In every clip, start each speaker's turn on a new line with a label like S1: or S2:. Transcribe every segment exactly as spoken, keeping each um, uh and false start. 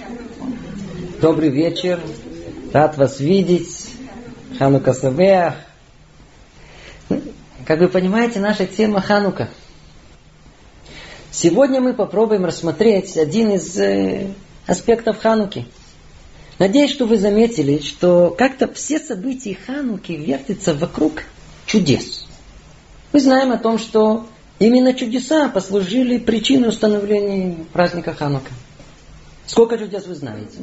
S1: Добрый вечер. Рад вас видеть. Ханука Самеах. Как вы понимаете, наша тема Ханука. Сегодня мы попробуем рассмотреть один из э, аспектов Хануки. Надеюсь, что вы заметили, что как-то все события Хануки вертятся вокруг чудес. Мы знаем о том, что именно чудеса послужили причиной установления праздника Ханука. Сколько чудес вы знаете?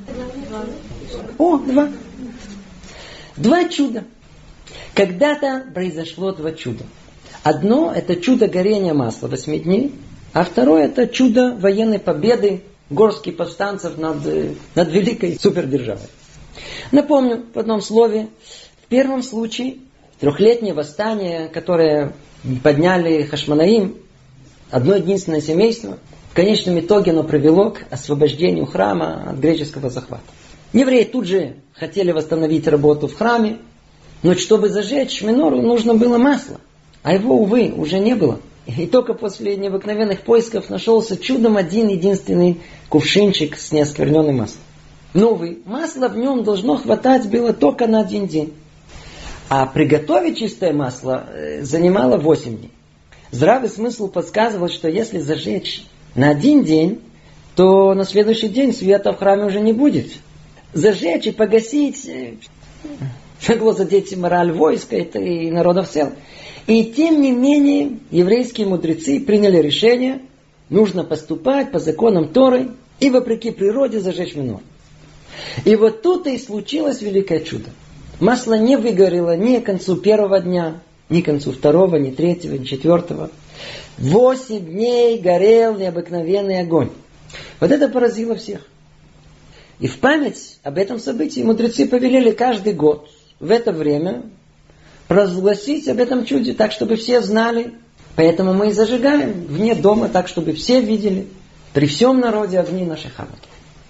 S1: О, два. Два чуда. Когда-то произошло два чуда. Одно – это чудо горения масла восьми дней, а второе – это чудо военной победы горских повстанцев над, над великой супердержавой. Напомню в одном слове. В первом случае трехлетнее восстание, которое подняли Хашмонаим, одно единственное семейство, в конечном итоге оно привело к освобождению храма от греческого захвата. Евреи тут же хотели восстановить работу в храме, но чтобы зажечь минору, нужно было масло. А его, увы, уже не было. И только после необыкновенных поисков нашелся чудом один единственный кувшинчик с неоскверненным маслом. Но, увы, масла в нем должно хватать было только на один день. А приготовить чистое масло занимало восемь дней. Здравый смысл подсказывал, что если зажечь на один день, то на следующий день света в храме уже не будет. Зажечь и погасить могло задеть мораль войска и народа в целом. И тем не менее, еврейские мудрецы приняли решение, нужно поступать по законам Торы и вопреки природе зажечь минор. И вот тут и случилось великое чудо. Масло не выгорело ни к концу первого дня, ни к концу второго, ни третьего, ни четвертого. Восемь дней горел необыкновенный огонь. Вот это поразило всех. И в память об этом событии мудрецы повелели каждый год в это время провозгласить об этом чуде так, чтобы все знали. Поэтому мы и зажигаем вне дома так, чтобы все видели при всем народе огни нашей Хануки.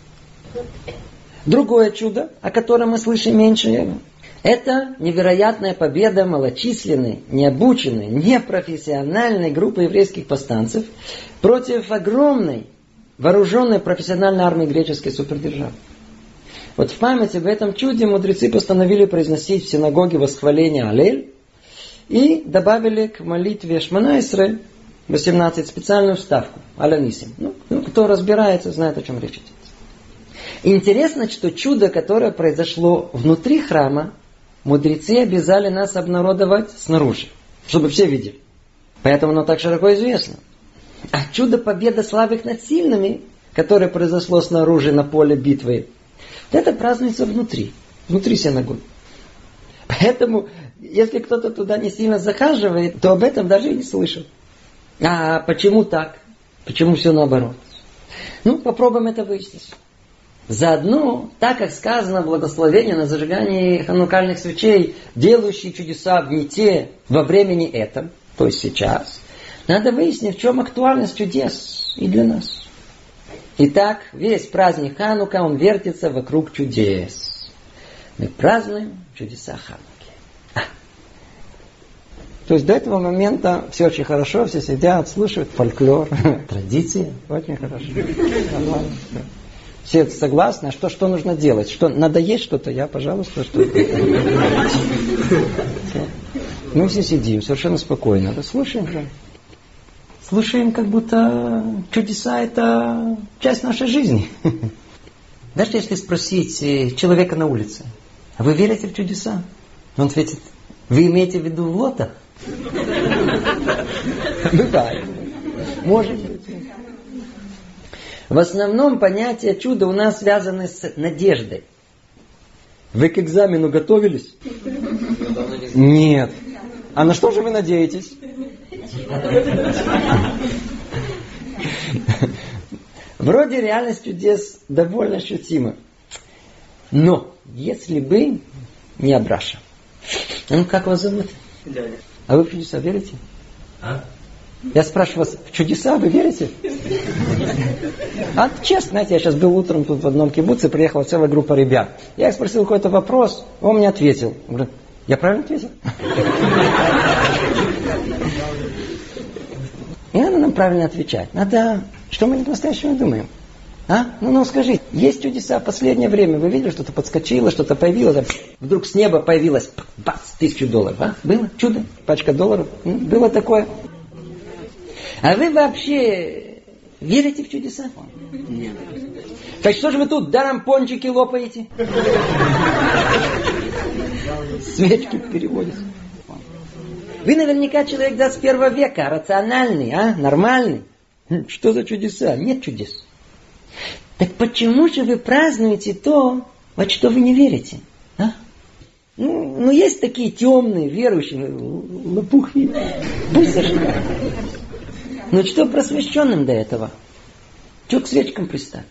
S1: Другое чудо, о котором мы слышим меньше, это невероятная победа малочисленной, необученной, непрофессиональной группы еврейских повстанцев против огромной, вооруженной профессиональной армии греческой супердержавы. Вот в память об этом чуде мудрецы постановили произносить в синагоге восхваление Алель и добавили к молитве Шмона-Исрей восемнадцать специальную вставку Аланисим. Ну, ну, кто разбирается, знает, о чем речь идет. Интересно, что чудо, которое произошло внутри храма, мудрецы обязали нас обнародовать снаружи, чтобы все видели. Поэтому оно так широко известно. А чудо победы слабых над сильными, которое произошло снаружи на поле битвы, это празднуется внутри, внутри синагоги. Поэтому, если кто-то туда не сильно захаживает, то об этом даже и не слышал. А почему так? Почему все наоборот? Ну, попробуем это выяснить. Заодно, так как сказано благословение на зажигании ханукальных свечей, делающие чудеса в Ните во времени этом, то есть сейчас, надо выяснить, в чем актуальность чудес и для нас. Итак, весь праздник Ханука, он вертится вокруг чудес. Мы празднуем чудеса Хануки. А. То есть до этого момента все очень хорошо, все сидят, слушают фольклор, традиции, очень хорошо. Все согласны, а что, что нужно делать? Что, надо есть что-то? Я, пожалуйста, что-то. Мы все сидим совершенно спокойно. Да слушаем же. Слушаем, как будто чудеса – это часть нашей жизни. Даже если спросить человека на улице, а вы верите в чудеса? Он ответит, вы имеете в виду Лота? Бывает. Может быть. В основном понятие чуда у нас связано с надеждой. Вы к экзамену готовились? Нет. А на что же вы надеетесь? Вроде реальность чудес довольно ощутима. Но, если бы не Абраша. Ну, как вас зовут? Дядя. А вы в чудеса верите? А? Я спрашиваю вас, в чудеса вы верите? А честно, знаете, я сейчас был утром тут в одном кибуце, приехала целая группа ребят. Я их спросил какой-то вопрос, он мне ответил. Он говорит, я правильно ответил? И надо нам правильно отвечать. Надо, что мы по-настоящему думаем. А? Ну, ну скажите, есть чудеса в последнее время? Вы видели, что-то подскочило, что-то появилось? Вдруг с неба появилось, бац, тысячу долларов. А? Было чудо? Пачка долларов? Было такое? А вы вообще верите в чудеса? Нет. Так что же вы тут даром пончики лопаете? Свечки переводятся. Вы наверняка человек двадцать первого века, рациональный, а? Нормальный. Что за чудеса? Нет чудес. Так почему же вы празднуете то, во что вы не верите? А? Ну, ну, есть такие темные, верующие, лопухи. Пусть зажигают. Ну, что просвещенным до этого? Что к свечкам пристать?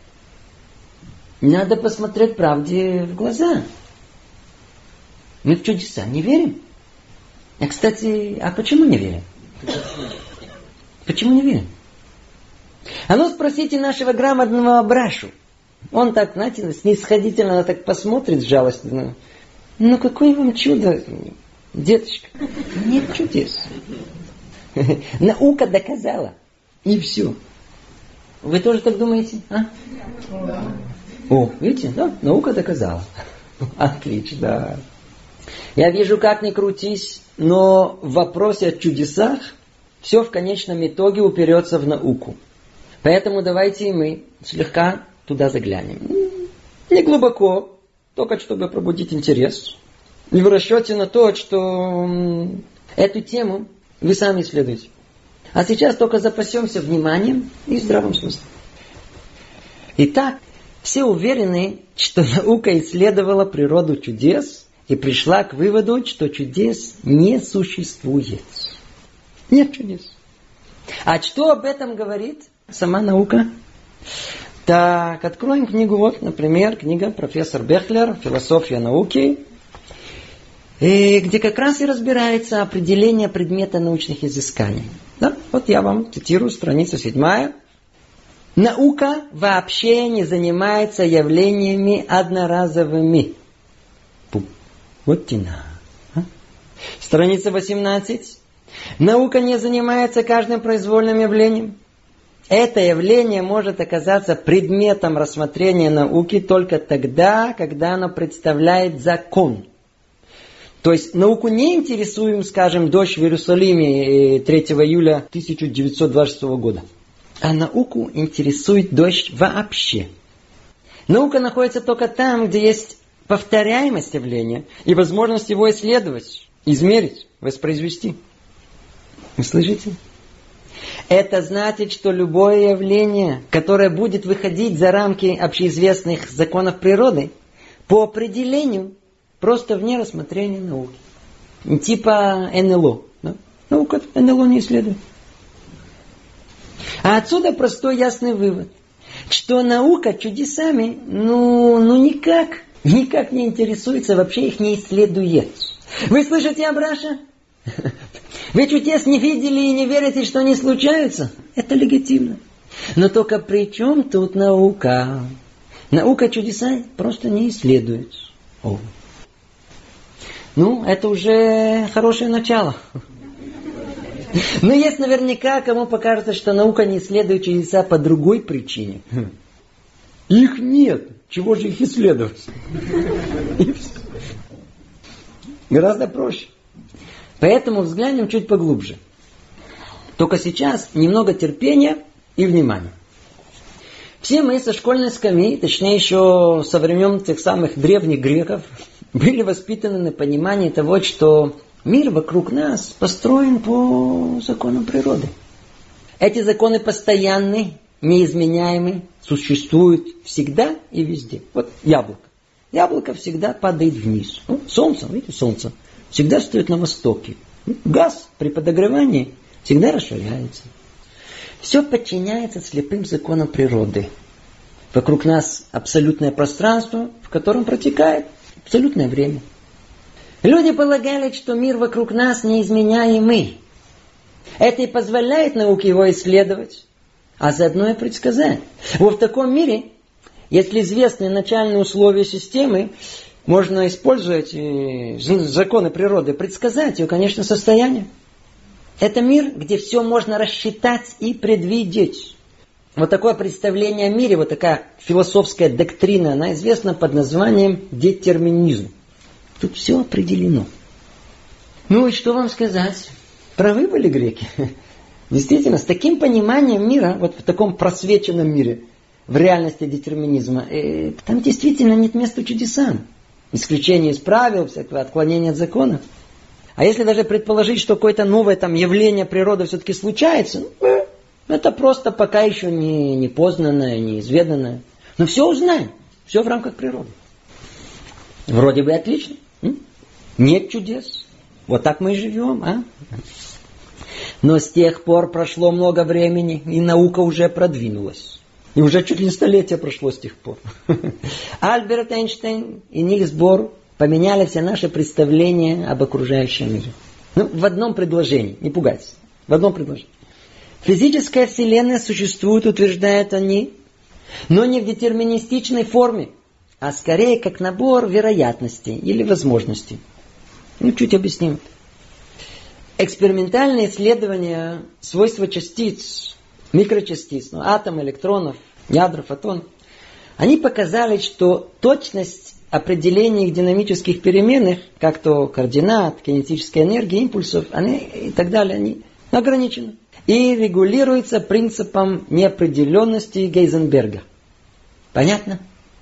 S1: Надо посмотреть правде в глаза. Мы в чудеса не верим. А, кстати, а почему не верим? Почему не верим? А ну спросите нашего грамотного Абрашу. Он так, знаете, снисходительно так посмотрит жалостно. Ну какое вам чудо, деточка? Нет чудес. Наука доказала. И все. Вы тоже так думаете? А? О, видите, да? Наука доказала. Отлично. Я вижу, как ни крутись, но в вопросе о чудесах все в конечном итоге уперется в науку. Поэтому давайте мы слегка туда заглянем. Не глубоко, только чтобы пробудить интерес. И в расчете на то, что эту тему вы сами исследуете. А сейчас только запасемся вниманием и здравым смыслом. Итак, все уверены, что наука исследовала природу чудес и пришла к выводу, что чудес не существует. Нет чудес. А что об этом говорит сама наука? Так, откроем книгу, вот, например, книга профессор Бехлер «Философия науки», где как раз и разбирается определение предмета научных изысканий. Да? Вот я вам цитирую страницу седьмая. Наука вообще не занимается явлениями одноразовыми. Вот тина. А? Страница восемнадцать. Наука не занимается каждым произвольным явлением. Это явление может оказаться предметом рассмотрения науки только тогда, когда оно представляет закон. То есть науку не интересуем, скажем, дождь в Иерусалиме третьего июля тысяча девятьсот двадцать шестого года. А науку интересует дождь вообще. Наука находится только там, где есть повторяемость явления и возможность его исследовать, измерить, воспроизвести. Вы слышите? Это значит, что любое явление, которое будет выходить за рамки общеизвестных законов природы, по определению просто вне рассмотрения науки. Типа эн эл о. Да? Наука эн эл о не исследует. А отсюда простой ясный вывод, что наука чудесами ну, ну никак, никак не интересуется, вообще их не исследует. Вы слышите, Абраша? Вы чудес не видели и не верите, что они случаются? Это легитимно. Но только при чем тут наука? Наука чудеса просто не исследует. О. Ну, это уже хорошее начало. Но есть наверняка, кому покажется, что наука не исследует чудеса по другой причине. Их нет. Чего же их исследовать? Гораздо проще. Поэтому взглянем чуть поглубже. Только сейчас немного терпения и внимания. Все мы со школьной скамьи, точнее еще со времен тех самых древних греков, были воспитаны на понимании того, что мир вокруг нас построен по законам природы. Эти законы постоянны, неизменяемы, существуют всегда и везде. Вот яблоко. Яблоко всегда падает вниз. Ну, солнце, видите, солнце всегда стоит на востоке. Газ при подогревании всегда расширяется. Все подчиняется слепым законам природы. Вокруг нас абсолютное пространство, в котором протекает абсолютное время. Люди полагали, что мир вокруг нас неизменяемый. Это и позволяет науке его исследовать, а заодно и предсказать. Вот в таком мире, если известны начальные условия системы, можно использовать законы природы, предсказать ее, конечно, состояние. Это мир, где все можно рассчитать и предвидеть. Вот такое представление о мире, вот такая философская доктрина, она известна под названием детерминизм. Тут все определено. Ну и что вам сказать? Правы были греки. Действительно, с таким пониманием мира, вот в таком просвеченном мире, в реальности детерминизма, э, там действительно нет места чудесам. Исключение из правил, всякого отклонения от закона. А если даже предположить, что какое-то новое там явление природы все-таки случается, ну, это просто пока еще не, не познанное, неизведанное. Но все узнаем. Все в рамках природы. Вроде бы отлично. М? Нет чудес. Вот так мы и живем, а? Но с тех пор прошло много времени, и наука уже продвинулась. И уже чуть ли не столетие прошло с тех пор. Альберт Эйнштейн и Нильс Бор поменяли все наши представления об окружающем мире. Ну, в одном предложении, не пугайтесь. В одном предложении. Физическая вселенная существует, утверждают они, но не в детерминистичной форме, а скорее как набор вероятностей или возможностей. Ну, чуть объясним. Экспериментальные исследования свойства частиц, микрочастиц, ну, атом, электронов, ядра, фотон, они показали, что точность определения их динамических переменных, как то координат, кинетической энергии, импульсов, они и так далее, они ограничены. И регулируется принципом неопределенности Гейзенберга. Понятно?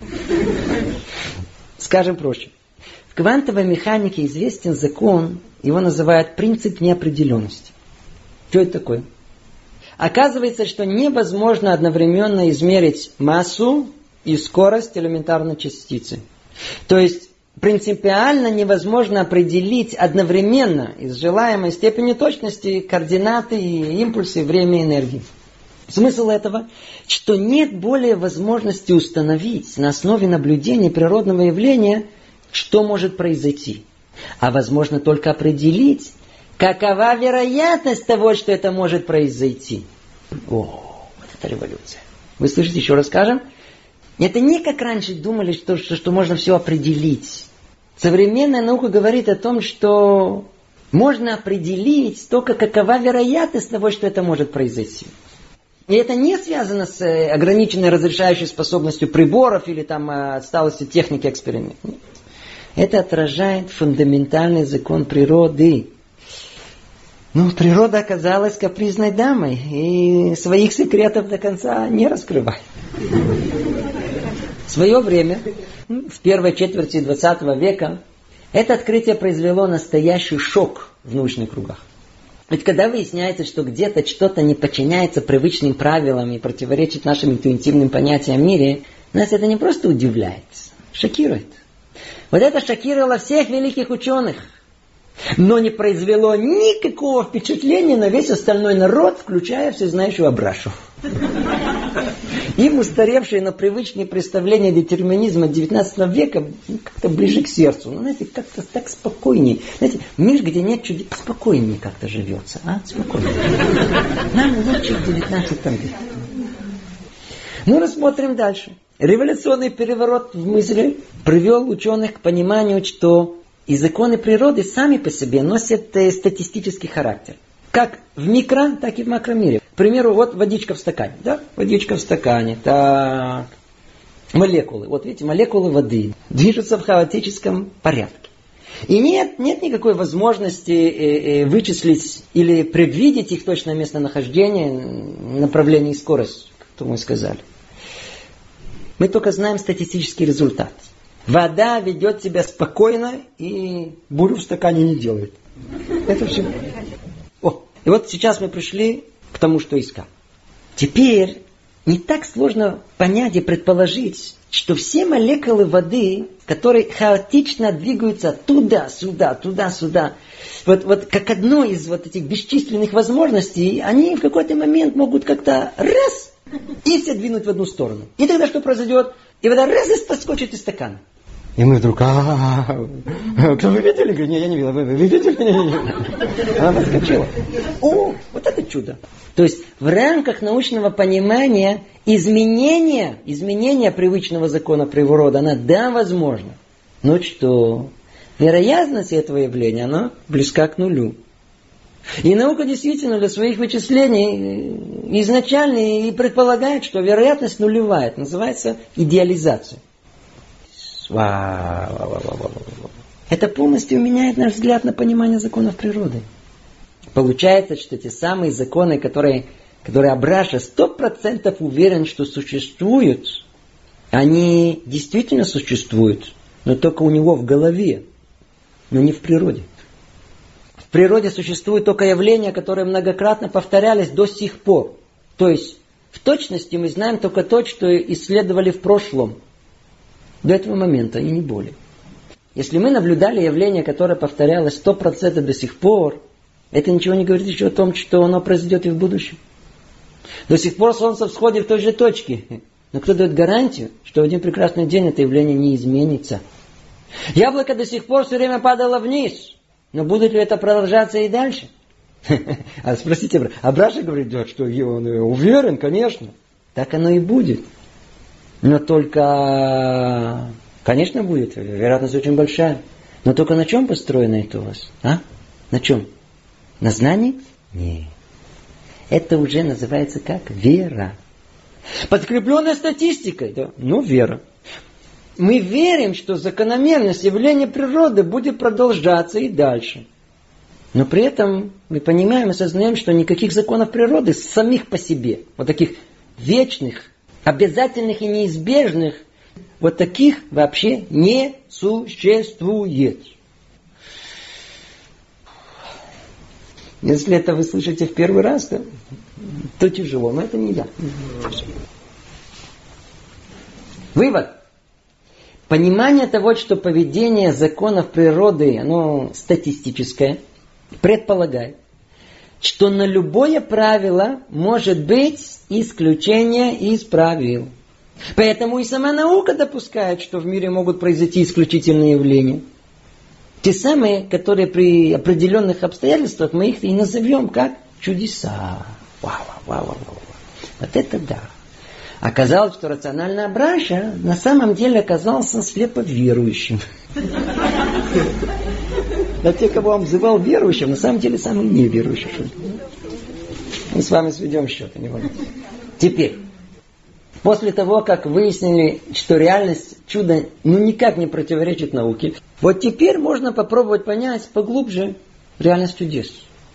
S1: Скажем проще. В квантовой механике известен закон, его называют принцип неопределенности. Что это такое? Оказывается, что невозможно одновременно измерить массу и скорость элементарной частицы. То есть принципиально невозможно определить одновременно и с желаемой степенью точности координаты и импульсы, время и энергии. Смысл этого, что нет более возможности установить на основе наблюдения природного явления, что может произойти. А возможно только определить, какова вероятность того, что это может произойти. О, вот это революция. Вы слышите, еще раз скажем? Это не как раньше думали, что, что, что можно все определить. Современная наука говорит о том, что можно определить только какова вероятность того, что это может произойти. И это не связано с ограниченной разрешающей способностью приборов или там отсталостью техники эксперимента. Это отражает фундаментальный закон природы. Ну, природа оказалась капризной дамой и своих секретов до конца не раскрывает. В свое время, в первой четверти двадцатого века, это открытие произвело настоящий шок в научных кругах. Ведь когда выясняется, что где-то что-то не подчиняется привычным правилам и противоречит нашим интуитивным понятиям о мире, нас это не просто удивляет, шокирует. Вот это шокировало всех великих ученых, но не произвело никакого впечатления на весь остальной народ, включая всезнающего Абрашу. Им устаревшие, но привычные представления детерминизма девятнадцатого века как-то ближе к сердцу. Ну, знаете, как-то так спокойнее. Знаете, мир, где нет чудес, спокойнее как-то живется. А? Спокойнее. Нам лучше в девятнадцатом веке. Ну, рассмотрим дальше. Революционный переворот в мысли привел ученых к пониманию, что и законы природы сами по себе носят статистический характер. Как в микро, так и в макромире. К примеру, вот водичка в стакане. Да? Водичка в стакане. Так. Молекулы. Вот видите, молекулы воды движутся в хаотическом порядке. И нет, нет никакой возможности э, э, вычислить или предвидеть их точное местонахождение, направление и скорость, как мы сказали. Мы только знаем статистический результат. Вода ведет себя спокойно и бурю в стакане не делает. Это все. О, и вот сейчас мы пришли к тому, что искал. Теперь не так сложно понять и предположить, что все молекулы воды, которые хаотично двигаются туда-сюда, туда-сюда, вот, вот как одно из вот этих бесчисленных возможностей, они в какой-то момент могут как-то раз и все двинуть в одну сторону. И тогда что произойдет? И вода раз и подскочит из стакана. И мы вдруг, а кто вы видели? Говорит, нет, я не видел. Вы видели? Она подскочила. О, вот это чудо. То есть в рамках научного понимания изменение, изменение привычного закона природы, она да, возможно. Но что? Вероятность этого явления, она близка к нулю. И наука действительно для своих вычислений изначально и предполагает, что вероятность нулевая. Это называется идеализация. Это полностью меняет наш взгляд на понимание законов природы. Получается, что те самые законы, которые, которые Абраша сто процентов уверен, что существуют, они действительно существуют, но только у него в голове, но не в природе. В природе существуют только явления, которые многократно повторялись до сих пор. То есть, в точности мы знаем только то, что исследовали в прошлом. До этого момента и не более. Если мы наблюдали явление, которое повторялось сто процентов до сих пор, это ничего не говорит еще о том, что оно произойдет и в будущем. До сих пор Солнце всходит в той же точке. Но кто дает гарантию, что в один прекрасный день это явление не изменится? Яблоко до сих пор все время падало вниз. Но будет ли это продолжаться и дальше? А спросите, Абраша говорит, да, что он уверен, конечно. Так оно и будет. Но только, конечно, будет. Вероятность очень большая. Но только на чем построено это у вас? А? На чем? На знании? Нет. Это уже называется как? Вера. Подкрепленная статистикой. Да? Ну, вера. Мы верим, что закономерность явления природы будет продолжаться и дальше. Но при этом мы понимаем и осознаем, что никаких законов природы самих по себе, вот таких вечных, обязательных и неизбежных, вот таких вообще не существует. Если это вы слышите в первый раз, то, то тяжело, но это не я. Вывод. Понимание того, что поведение законов природы, оно статистическое, предполагает, что на любое правило может быть исключение из правил. Поэтому и сама наука допускает, что в мире могут произойти исключительные явления. Те самые, которые при определенных обстоятельствах мы их и назовем как чудеса. Вау, вау, вау, вау. Вот это да. Оказалось, что рациональный Абраша на самом деле оказался слепо верующим. Но те, кого он называл верующим, на самом деле самые неверующие. Мы с вами сведем счеты, не волнуйтесь. Теперь, после того, как выяснили, что реальность чуда ну никак не противоречит науке, вот теперь можно попробовать понять поглубже реальность чудес.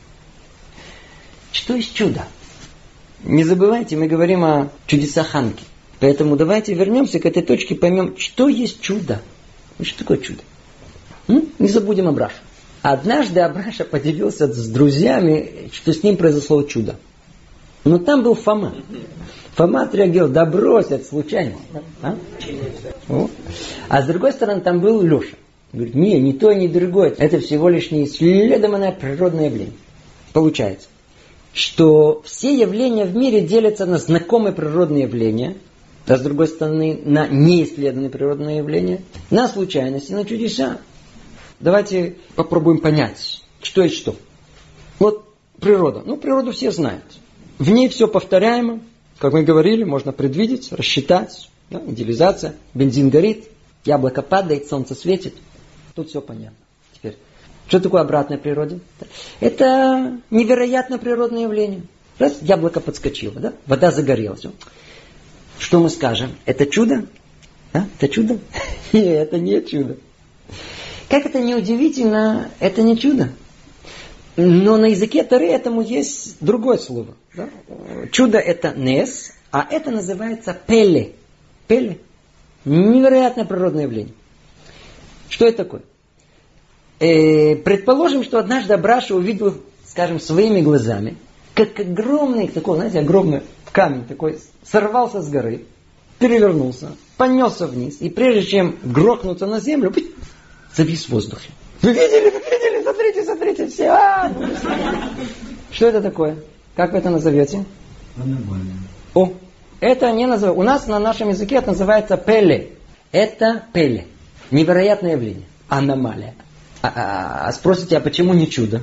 S1: Что есть чудо? Не забывайте, мы говорим о чудесах Хануки. Поэтому давайте вернемся к этой точке и поймем, что есть чудо. Что такое чудо? М? Не забудем Абрашу. Однажды Абраша поделился с друзьями, что с ним произошло чудо. Но там был Фома. Фома отреагировал, да брось, это случайность. А? а с другой стороны, там был Леша. Говорит, не, не то, не другое. Это всего лишь неисследованное природное явление. Получается, что все явления в мире делятся на знакомые природные явления, а с другой стороны, на неисследованные природные явления, на случайности, на чудеса. Давайте попробуем понять, что есть что. Вот природа. Ну, природу все знают. В ней все повторяемо. Как мы говорили, можно предвидеть, рассчитать. Да? Идеализация. Бензин горит, яблоко падает, солнце светит. Тут все понятно. Теперь, что такое обратная природа? Это невероятно природное явление. Раз, яблоко подскочило, да? Вода загорелась. Что мы скажем? Это чудо? А? Это чудо? Нет, это не чудо. Как это не удивительно, это не чудо. Но на языке Торы этому есть другое слово. Да? Чудо это нес, а это называется пеле. Пеле. Невероятное природное явление. Что это такое? Э, предположим, что однажды Абраша увидел, скажем, своими глазами, как огромный, такой, знаете, огромный камень такой сорвался с горы, перевернулся, понесся вниз, и прежде чем грохнуться на землю, завис в воздухе. Вы видели, вы видели, смотрите, смотрите, все. А! Что это такое? Как вы это назовете?
S2: Аномалия.
S1: О, это не называется. У нас на нашем языке это называется пеле. Это пеле. Невероятное явление. Аномалия. А, а, а спросите, а почему не чудо?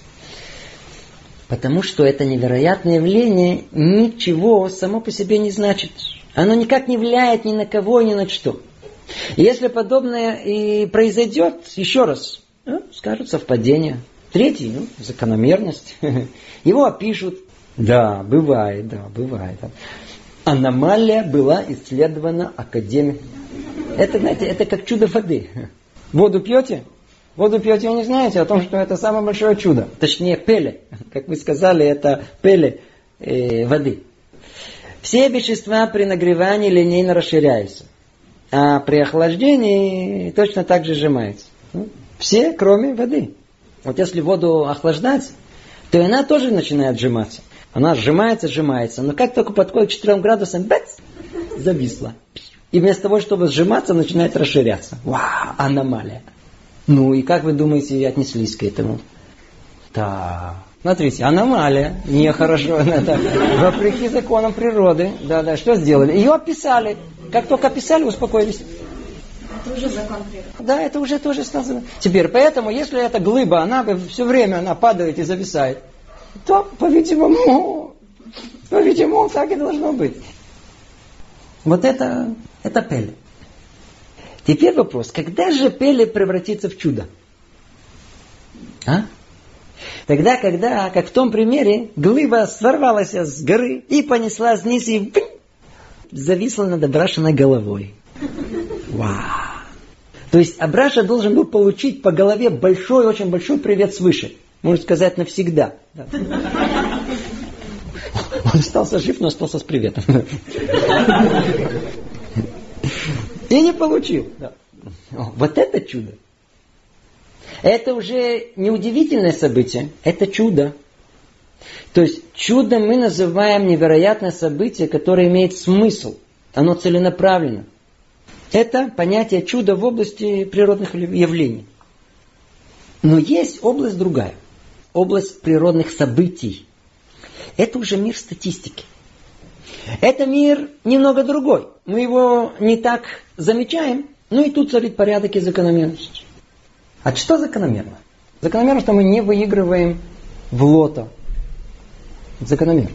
S1: Потому что это невероятное явление ничего само по себе не значит. Оно никак не влияет ни на кого, ни на что. И если подобное и произойдет, еще раз, ну, скажут совпадение. Третий, ну, закономерность. Его опишут. Да, бывает, да, бывает. Аномалия была исследована академией. Это, знаете, это как чудо воды. Воду пьете? Воду пьете, вы не знаете о том, что это самое большое чудо. Точнее, пеле. Как вы сказали, это пеле э, воды. Все вещества при нагревании линейно расширяются. А при охлаждении точно так же сжимаются. Все, кроме воды. Вот если воду охлаждать, то она тоже начинает сжиматься. Она сжимается, сжимается. Но как только подходит к четырем градусам, бац, зависла. И вместо того, чтобы сжиматься, начинает расширяться. Вау, аномалия. Ну и как вы думаете, отнеслись к этому? Да. Смотрите, аномалия. Нехорошо. Вопреки законам природы. Да, да. Что сделали? Ее описали. Как только описали, успокоились.
S2: Это уже закон природы.
S1: Да, это уже тоже сказано. Теперь, поэтому, если эта глыба, она все время она падает и зависает, то, по-видимому, по-видимому, так и должно быть. Вот это, это пеле. Теперь вопрос, когда же пеле превратится в чудо? А? Тогда, когда, как в том примере, глыба сорвалась с горы и понесла вниз и зависла над Абрашиной головой. Вау! То есть Абраша должен был получить по голове большой, очень большой привет свыше. Можно сказать, навсегда. Он остался жив, но остался с приветом. И не получил. Да. Вот это чудо. Это уже не удивительное событие, это чудо. То есть чудо мы называем невероятное событие, которое имеет смысл. Оно целенаправленно. Это понятие чуда в области природных явлений. Но есть область другая. Область природных событий. Это уже мир статистики. Это мир немного другой. Мы его не так замечаем, но и тут царит порядок и закономерность. А что закономерно? Закономерно, что мы не выигрываем в лото. Закономерно.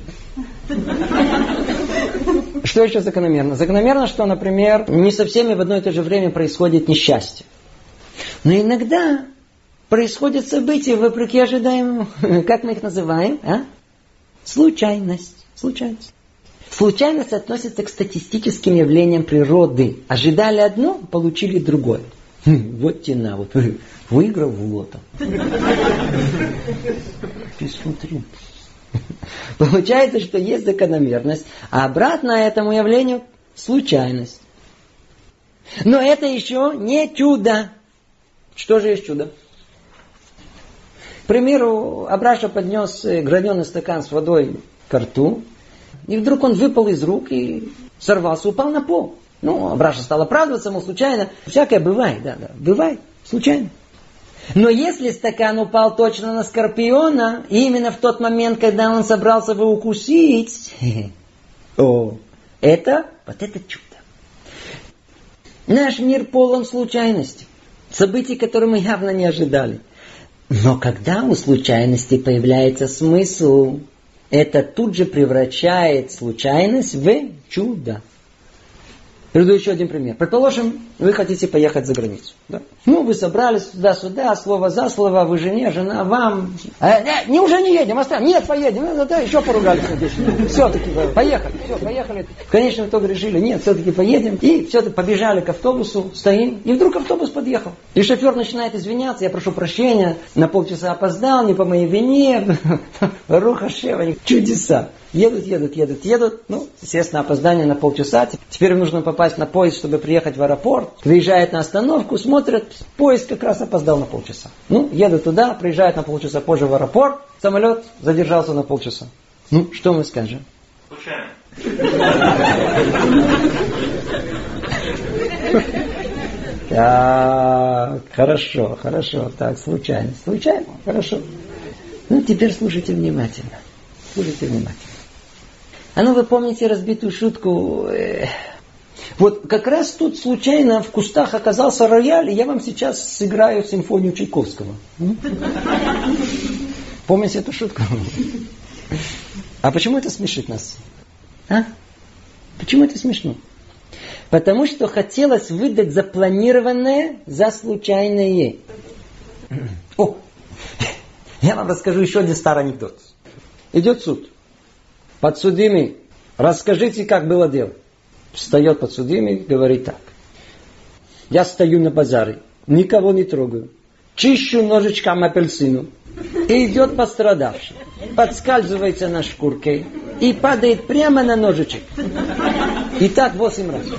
S1: Что еще закономерно? Закономерно, что, например, не со всеми в одно и то же время происходит несчастье. Но иногда происходят события вопреки ожидаемому. Как мы их называем? А? Случайность. Случайность. Случайность относится к статистическим явлениям природы. Ожидали одно, получили другое. Вот тена, вот выиграл в лото. Ты смотри. Получается, что есть закономерность, а обратно этому явлению случайность. Но это еще не чудо. Что же есть чудо? К примеру, Абраша поднес граненый стакан с водой к рту, и вдруг он выпал из рук и сорвался, упал на пол. Ну, Абраша стал оправдываться, мол, случайно. Всякое бывает, да, да, бывает, случайно. Но если стакан упал точно на скорпиона, именно в тот момент, когда он собрался его укусить, о, это, вот это чудо. Наш мир полон случайностей, событий, которые мы явно не ожидали. Но когда у случайности появляется смысл, это тут же превращает случайность в чудо. Приведу еще один пример. Предположим, вы хотите поехать за границу. Да? Ну, вы собрались туда-сюда, слово за слово, вы жене, жена вам. А, не, уже не едем, оставим. Нет, поедем. Ну, да, еще поругались. Все-таки поехали. Все, поехали. В конечном итоге решили, нет, все-таки поедем. И все-таки побежали к автобусу, стоим. И вдруг автобус подъехал. И шофер начинает извиняться, я прошу прощения, на полчаса опоздал, не по моей вине. Руха Шева, чудеса. Едут, едут, едут, едут. Ну, естественно, опоздание на полчаса. Теперь нужно попасть на поезд, чтобы приехать в аэропорт. Выезжает на остановку, смотрят, поезд как раз опоздал на полчаса. Ну, едут туда, приезжают на полчаса позже в аэропорт. Самолет задержался на полчаса. Ну, что мы скажем?
S3: Случайно.
S1: Так, хорошо, хорошо. Так, случайно. Случайно, хорошо. Ну, теперь слушайте внимательно. Слушайте внимательно. А ну, вы помните разбитую шутку? Вот как раз тут случайно в кустах оказался рояль, и я вам сейчас сыграю симфонию Чайковского. Помните эту шутку? А почему это смешит нас? А? Почему это смешно? Потому что хотелось выдать запланированное за случайное. О! Я вам расскажу еще один старый анекдот. Идет суд. Подсудимый, расскажите, как было дело. Встает подсудимый, говорит так. Я стою на базаре, никого не трогаю. Чищу ножичком апельсину. И идет пострадавший. Подскальзывается на шкурке и падает прямо на ножичек. И так восемь раз.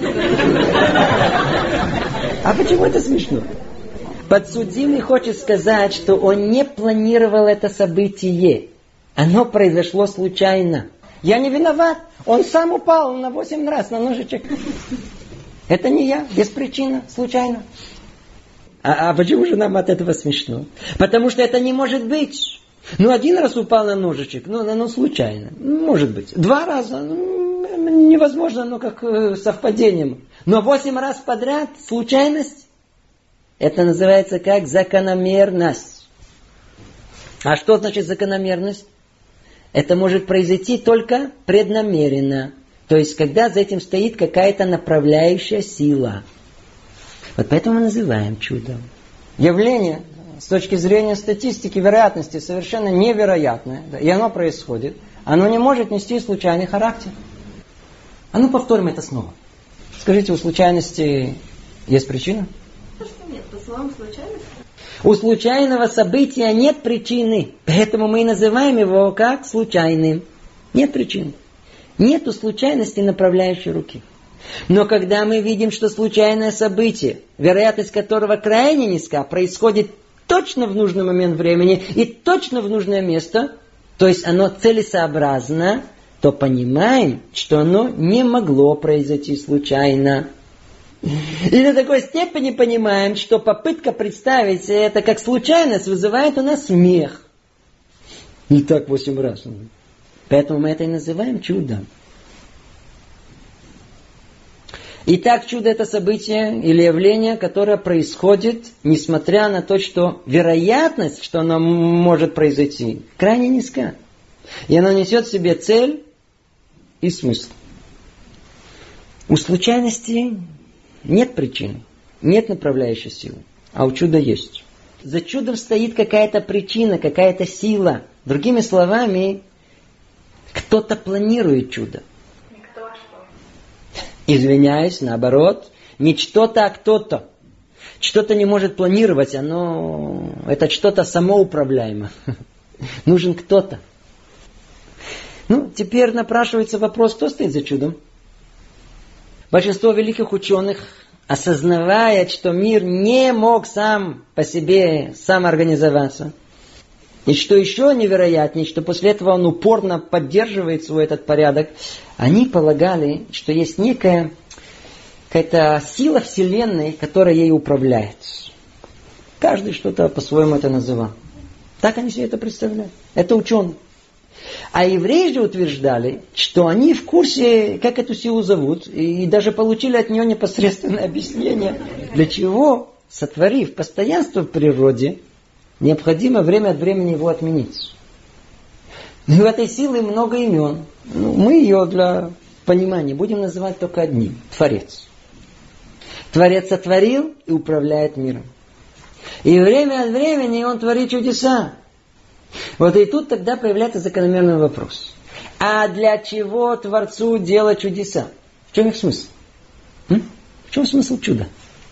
S1: А почему это смешно? Подсудимый хочет сказать, что он не планировал это событие. Оно произошло случайно. Я не виноват. Он сам упал на восемь раз на ножичек. Это не я, без причины, случайно. А, а почему же нам от этого смешно? Потому что это не может быть. Ну, один раз упал на ножичек, ну, ну случайно. Может быть. Два раза, ну, невозможно, ну, как э, совпадением. Но восемь раз подряд случайность. Это называется как закономерность. А что значит закономерность? Это может произойти только преднамеренно. То есть, когда за этим стоит какая-то направляющая сила. Вот поэтому мы называем чудом. Явление, с точки зрения статистики, вероятности, совершенно невероятное. И оно происходит. Оно не может нести случайный характер. А ну повторим это снова. Скажите, у случайности есть причина?
S2: Нет, по словам случайности.
S1: У случайного события нет причины. Поэтому мы и называем его как случайным. Нет причины. Нету случайности направляющей руки. Но когда мы видим, что случайное событие, вероятность которого крайне низка, происходит точно в нужный момент времени и точно в нужное место, то есть оно целесообразно, то понимаем, что оно не могло произойти случайно. И до такой степени понимаем, что попытка представить это как случайность вызывает у нас смех. Не так восемь раз. Поэтому мы это и называем чудом. Итак, чудо — это событие или явление, которое происходит, несмотря на то, что вероятность, что оно может произойти, крайне низка. И оно несет в себе цель и смысл. У случайности нет причин, нет направляющей силы, а у чуда есть. За чудом стоит какая-то причина, какая-то сила. Другими словами, кто-то планирует чудо.
S2: Никто, а что?
S1: Извиняюсь, наоборот, не что-то, а кто-то. Что-то не может планировать, оно, это что-то самоуправляемо. Нужен кто-то. Ну, теперь напрашивается вопрос, кто стоит за чудом? Большинство великих ученых, осознавая, что мир не мог сам по себе самоорганизоваться, и что еще невероятнее, что после этого он упорно поддерживает свой этот порядок, они полагали, что есть некая какая-то сила Вселенной, которая ей управляет. Каждый что-то по-своему это называл. Так они себе это представляют. Это ученые. А евреи же утверждали, что они в курсе, как эту силу зовут, и даже получили от нее непосредственное объяснение, для чего, сотворив постоянство в природе, необходимо время от времени его отменить. И у этой силы много имен. Ну, мы ее для понимания будем называть только одним – Творец. Творец сотворил и управляет миром. И время от времени он творит чудеса. Вот и тут тогда появляется закономерный вопрос. А для чего Творцу делать чудеса? В чем их смысл? М? В чем смысл чуда?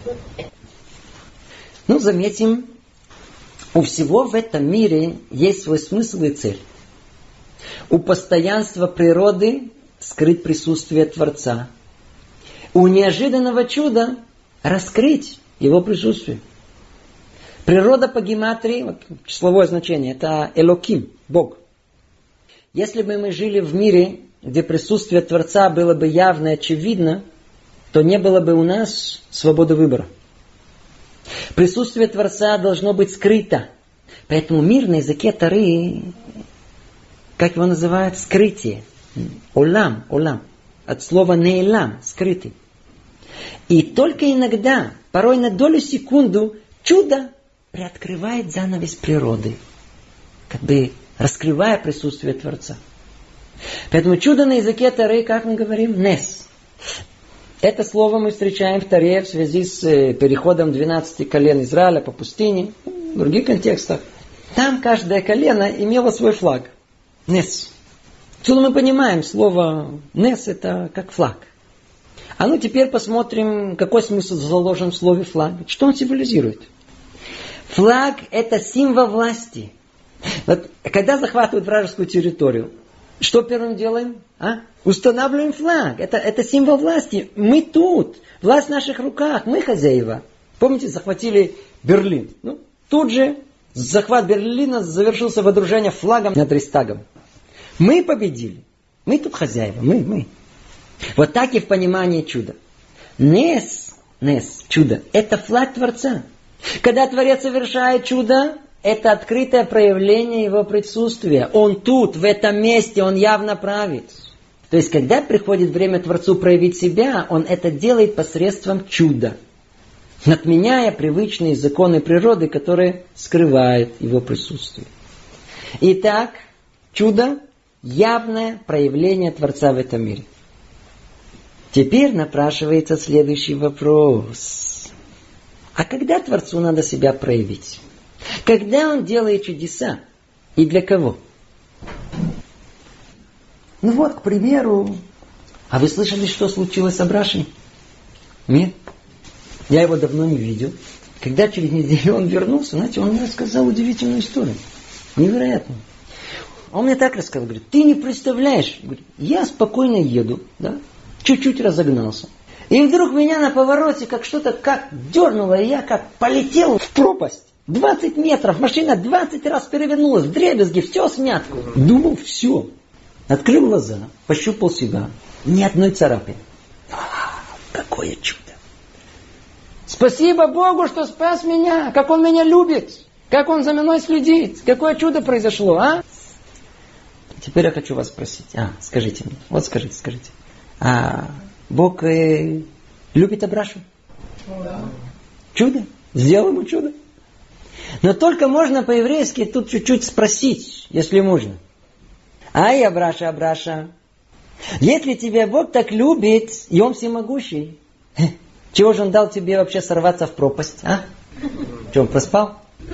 S1: Ну, заметим, у всего в этом мире есть свой смысл и цель. У постоянства природы скрыть присутствие Творца. У неожиданного чуда раскрыть его присутствие. Природа по гематрии, вот, числовое значение, это Элоким, Бог. Если бы мы жили в мире, где присутствие Творца было бы явно и очевидно, то не было бы у нас свободы выбора. Присутствие Творца должно быть скрыто. Поэтому мир на языке Торы, как его называют, скрытие. Олам, олам. От слова неэлам, скрытый. И только иногда, порой на долю секунду, чудо приоткрывает занавес природы, как бы раскрывая присутствие Творца. Поэтому чудо на языке Торы, как мы говорим, нес. Это слово мы встречаем в Торе в связи с переходом двенадцати колен Израиля по пустыне, в других контекстах. Там каждое колено имело свой флаг. Нес. Отсюда мы понимаем, слово Нес это как флаг. А ну теперь посмотрим, какой смысл заложен в слове флаг. Что он символизирует? Флаг это символ власти. Вот, когда захватывают вражескую территорию, что первым делаем? А? Устанавливаем флаг. Это, это символ власти. Мы тут. Власть в наших руках. Мы хозяева. Помните, захватили Берлин. Ну, тут же захват Берлина завершился водружением флагом над Рейхстагом. Мы победили. Мы тут хозяева. Мы, мы. Вот так и в понимании чуда. Нес, Нес, чудо, это флаг Творца. Когда Творец совершает чудо, это открытое проявление Его присутствия. Он тут, в этом месте, Он явно правит. То есть, когда приходит время Творцу проявить себя, Он это делает посредством чуда, отменяя привычные законы природы, которые скрывают Его присутствие. Итак, чудо – явное проявление Творца в этом мире. Теперь напрашивается следующий вопрос. А когда Творцу надо себя проявить? Когда Он делает чудеса? И для кого? Ну вот, к примеру. А вы слышали, что случилось с Абрашей? Нет. Я его давно не видел. Когда через неделю он вернулся, знаете, он мне рассказал удивительную историю. Невероятную. Он мне так рассказал, говорит, ты не представляешь. Говорит, я спокойно еду, да, чуть-чуть разогнался. И вдруг меня на повороте как что-то как дернуло, и я как полетел в пропасть. двадцать метров, машина двадцать раз перевернулась, вдребезги, все смятку. Думал, все. Открыл глаза, пощупал себя. Ни одной царапины. А, какое чудо. Спасибо Богу, что спас меня. Как Он меня любит. Как Он за мной следит. Какое чудо произошло, а? Теперь я хочу вас спросить. А, скажите мне. Вот скажите, скажите. А Бог э, любит Абрашу? Да. Чудо? Сделал ему чудо. Но только можно по-еврейски тут чуть-чуть спросить, если можно. Ай, Абраша, Абраша, если тебя Бог так любит, и Он всемогущий, чего же Он дал тебе вообще сорваться в пропасть, а? Что, Он проспал?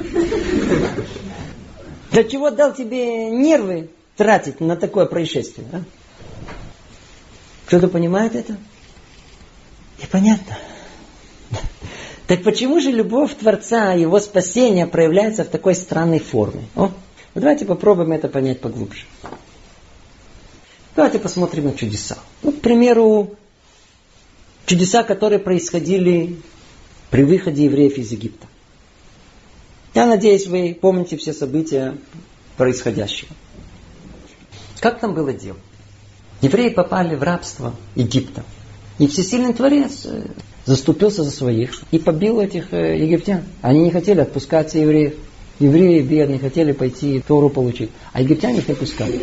S1: Для чего дал тебе нервы тратить на такое происшествие, а? Кто-то понимает это? Непонятно. Так почему же любовь Творца, Его спасение проявляется в такой странной форме? О, давайте попробуем это понять поглубже. Давайте посмотрим на чудеса. Ну, к примеру, чудеса, которые происходили при выходе евреев из Египта. Я надеюсь, вы помните все события происходящего. Как там было дело? Евреи попали в рабство Египта. И Всесильный Творец заступился за своих и побил этих египтян. Они не хотели отпускать евреев. Евреи бедные хотели пойти Тору получить. А египтяне их не пускали.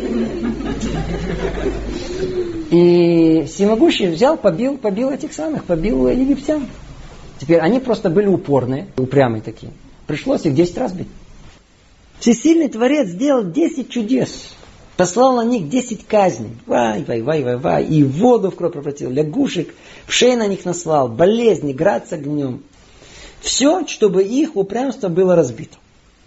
S1: И всемогущий взял, побил, побил этих самых, побил египтян. Теперь они просто были упорные, упрямые такие. Пришлось их десять раз бить. Всесильный Творец сделал десять чудес. Послал на них десять казней. Вай, вай, вай, вай, вай. И воду в кровь превратил, лягушек, в шею на них наслал, болезни, град с огнем. Все, чтобы их упрямство было разбито.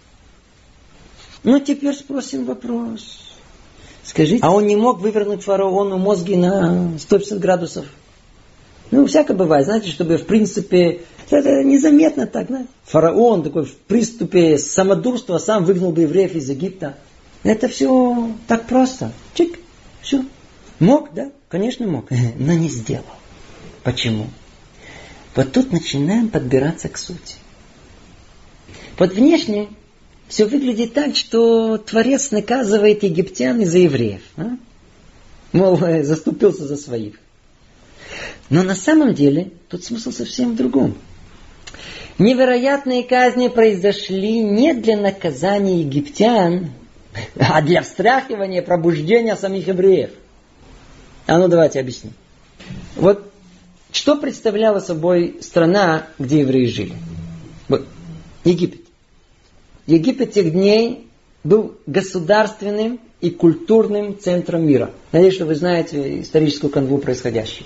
S1: Ну, теперь спросим вопрос. Скажите, а он не мог вывернуть фараону мозги на сто пятьдесят градусов? Ну, всякое бывает, знаете, чтобы в принципе, это незаметно так, знаете. Фараон такой в приступе самодурства сам выгнал бы евреев из Египта. Это все так просто. Чик, все. Мог, да? Конечно, мог. Но не сделал. Почему? Вот тут начинаем подбираться к сути. Вот внешне все выглядит так, что Творец наказывает египтян из-за евреев. А? Мол, заступился за своих. Но на самом деле тут смысл совсем в другом. Невероятные казни произошли не для наказания египтян, а для встряхивания, пробуждения самих евреев. А ну давайте объясним. Вот что представляла собой страна, где евреи жили? Вот, Египет. Египет тех дней был государственным и культурным центром мира. Надеюсь, что вы знаете историческую канву происходящего.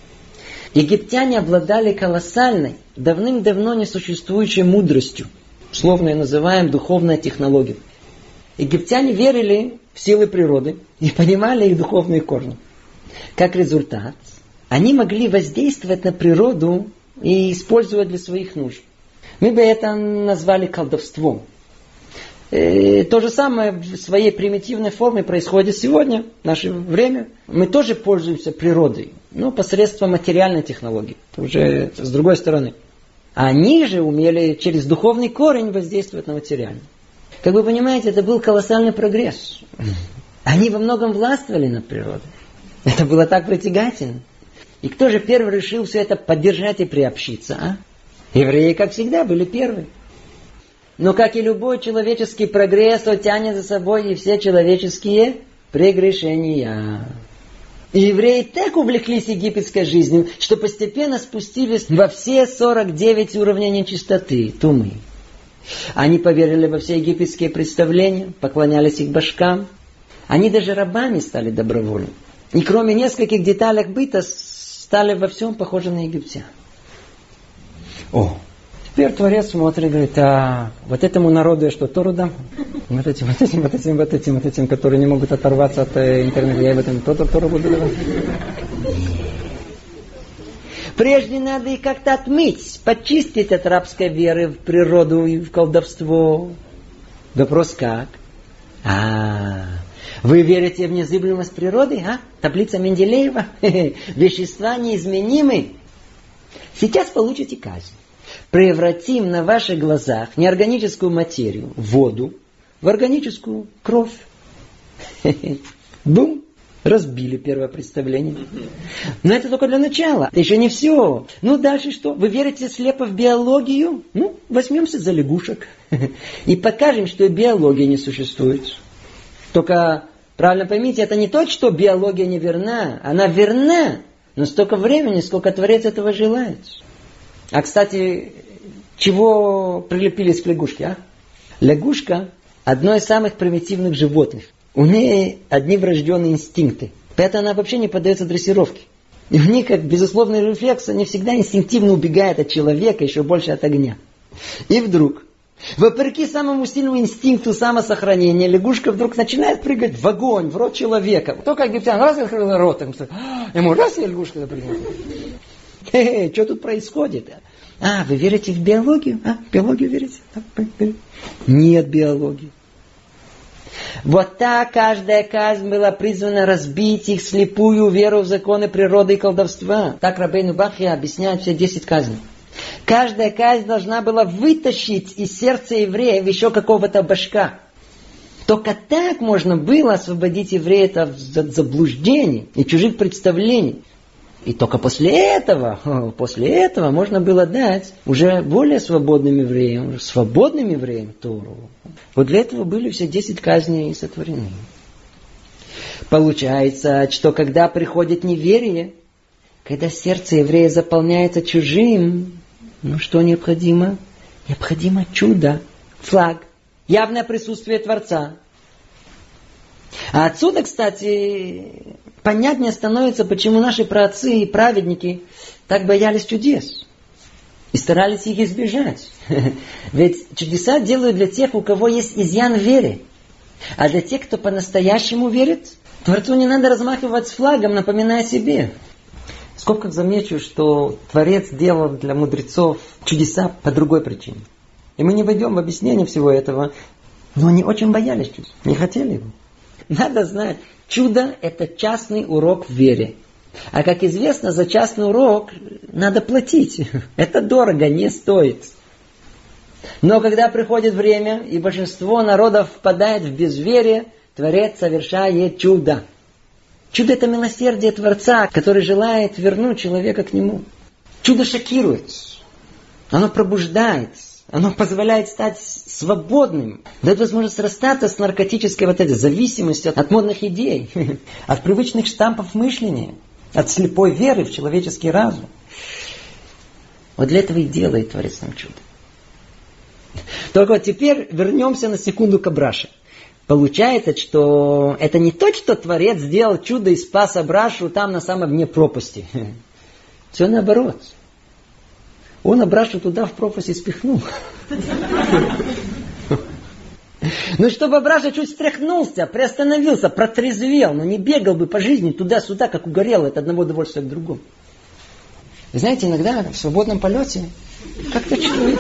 S1: Египтяне обладали колоссальной, давным-давно несуществующей мудростью. условно ее называем духовная технология. Египтяне верили в силы природы и понимали их духовные корни. Как результат, они могли воздействовать на природу и использовать для своих нужд. Мы бы это назвали колдовством. И то же самое в своей примитивной форме происходит сегодня, в наше время. Мы тоже пользуемся природой, но посредством материальной технологии, уже с другой стороны. Они же умели через духовный корень воздействовать на материальный. Как вы понимаете, это был колоссальный прогресс. Они во многом властвовали над природой. Это было так притягательно. И кто же первый решил все это поддержать и приобщиться, а? Евреи, как всегда, были первые. Но, как и любой человеческий прогресс, он тянет за собой и все человеческие прегрешения. И евреи так увлеклись египетской жизнью, что постепенно спустились во все сорок девять уровней нечистоты, тумы. Они поверили во все египетские представления, поклонялись их башкам. Они даже рабами стали добровольно. И кроме нескольких деталей быта, стали во всем похожи на египтян. О, теперь Творец смотрит и говорит, а вот этому народу я что, Тору дам? Вот этим, вот этим, вот этим, вот этим, вот этим, которые не могут оторваться от интернета, я в этом то-то Тору буду давать. Прежде надо их как-то отмыть, почистить от рабской веры в природу и в колдовство. Вопрос как? А, вы верите в незыблемость природы, а? Таблица Менделеева? Вещества неизменимы. Сейчас получите казнь. Превратим на ваших глазах неорганическую материю, воду, в органическую кровь. Бум! Разбили первое представление. Но это только для начала. Это еще не все. Ну, дальше что? Вы верите слепо в биологию? Ну, возьмемся за лягушек. И покажем, что биология не существует. Только, правильно поймите, это не то, что биология не верна. Она верна. Но столько времени, сколько Творец этого желает. А, кстати, чего прилепились к лягушке, а? Лягушка – одно из самых примитивных животных. У нее одни врожденные инстинкты. Поэтому она вообще не поддается дрессировке. И у них, как безусловный рефлекс, они всегда инстинктивно убегают от человека, еще больше от огня. И вдруг, вопреки самому сильному инстинкту самосохранения, лягушка вдруг начинает прыгать в огонь, в рот человека. Только египтян раз открыл рот, ему раз и лягушка запрыгнула. Хе-хе, что тут происходит? А, вы верите в биологию? А, в биологию верите? Нет биологии. Вот так каждая казнь была призвана разбить их слепую веру в законы природы и колдовства. Так Рабейну Бахья объясняет все десять казней. Каждая казнь должна была вытащить из сердца еврея еще какого-то башка. Только так можно было освободить еврея от заблуждений и чужих представлений. И только после этого, после этого можно было дать уже более свободным евреям, уже свободным евреям Тору. Вот для этого были все десять казней сотворены. Получается, что когда приходит неверие, когда сердце еврея заполняется чужим, ну что необходимо? Необходимо чудо, флаг, явное присутствие Творца. А отсюда, кстати, понятнее становится, почему наши праотцы и праведники так боялись чудес и старались их избежать. Ведь чудеса делают для тех, у кого есть изъян в вере. А для тех, кто по-настоящему верит, Творцу не надо размахивать с флагом, напоминая себе. В скобках замечу, что Творец делал для мудрецов чудеса по другой причине. И мы не войдем в объяснение всего этого, но они очень боялись чудес, не хотели его. Надо знать, чудо – это частный урок в вере. А как известно, за частный урок надо платить. Это дорого, не стоит. Но когда приходит время, и большинство народов впадает в безверие, Творец совершает чудо. Чудо – это милосердие Творца, который желает вернуть человека к Нему. Чудо шокирует. Оно пробуждает. Оно позволяет стать свободным. Дает возможность расстаться с наркотической вот этой зависимостью от модных идей, от привычных штампов мышления, от слепой веры в человеческий разум. Вот для этого и делает Творец нам чудо. Только вот теперь вернемся на секунду к Абраше. Получается, что это не то, что Творец сделал чудо и спас Абрашу там на самом дне пропасти. Все наоборот. Он Абрашу туда в пропасть и спихнул. Ну, чтобы Абраша чуть встряхнулся, приостановился, протрезвел, но не бегал бы по жизни туда-сюда, как угорел от одного удовольствия к другому. Вы знаете, иногда в свободном полете как-то человек,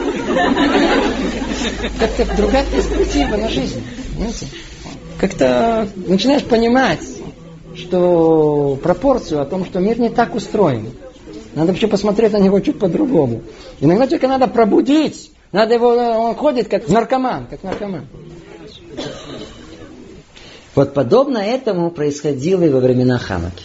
S1: как-то другая перспектива на жизнь. Знаете? Как-то начинаешь понимать, что пропорцию о том, что мир не так устроен. Надо вообще посмотреть на него чуть по-другому. Иногда человека надо пробудить. Надо его, он ходит как наркоман, как наркоман. Вот подобно этому происходило и во времена Хануки.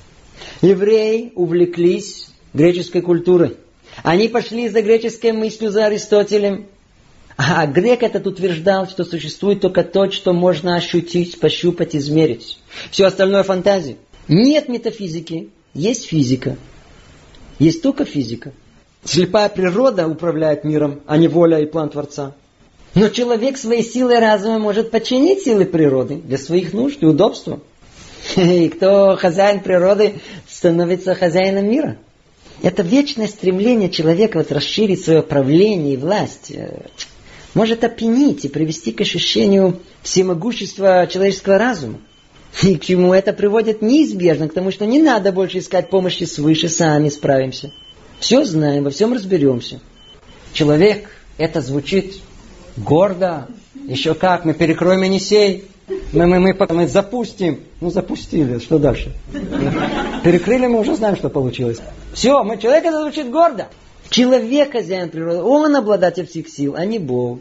S1: Евреи увлеклись греческой культурой. Они пошли за греческой мыслью, за Аристотелем. А грек этот утверждал, что существует только то, что можно ощутить, пощупать, измерить. Все остальное фантазия. Нет метафизики, есть физика. Есть только физика. Слепая природа управляет миром, а не воля и план Творца. Но человек своей силой разума может подчинить силы природы для своих нужд и удобства. И кто хозяин природы, становится хозяином мира. Это вечное стремление человека вот расширить свое правление и власть может опьянить и привести к ощущению всемогущества человеческого разума. И к чему это приводит неизбежно, к тому, что не надо больше искать помощи свыше, сами справимся. Все знаем, во всем разберемся. Человек, это звучит гордо. Еще как, мы перекроем Енисей. Мы, мы, мы, мы запустим. Ну, запустили, что дальше? Перекрыли, мы уже знаем, что получилось. Все, мы, человек, это звучит гордо. Человек хозяин природы, он обладатель всех сил, а не Бог.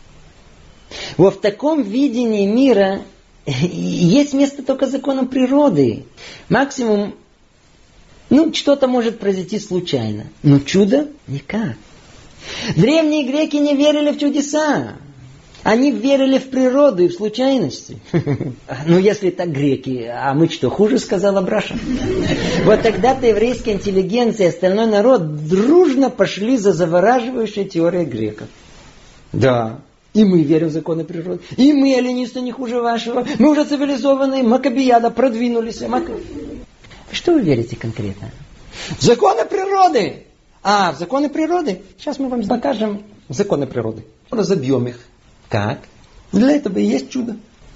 S1: Вот в таком видении мира есть место только законам природы. Максимум, ну, что-то может произойти случайно. Но чудо никак. Древние греки не верили в чудеса. Они верили в природу и в случайности. Ну, если так греки, а мы что, хуже, сказала Абраша? Вот тогда-то еврейская интеллигенция и остальной народ дружно пошли за завораживающей теорией греков. Да, и мы верим в законы природы. И мы, эллинисты, не хуже вашего. Мы уже цивилизованные, макабияда, продвинулись. Мак... Что вы верите конкретно? В законы природы! А, в законы природы? Сейчас мы вам покажем законы природы. Разобьем их. Как? Для этого и есть чудо.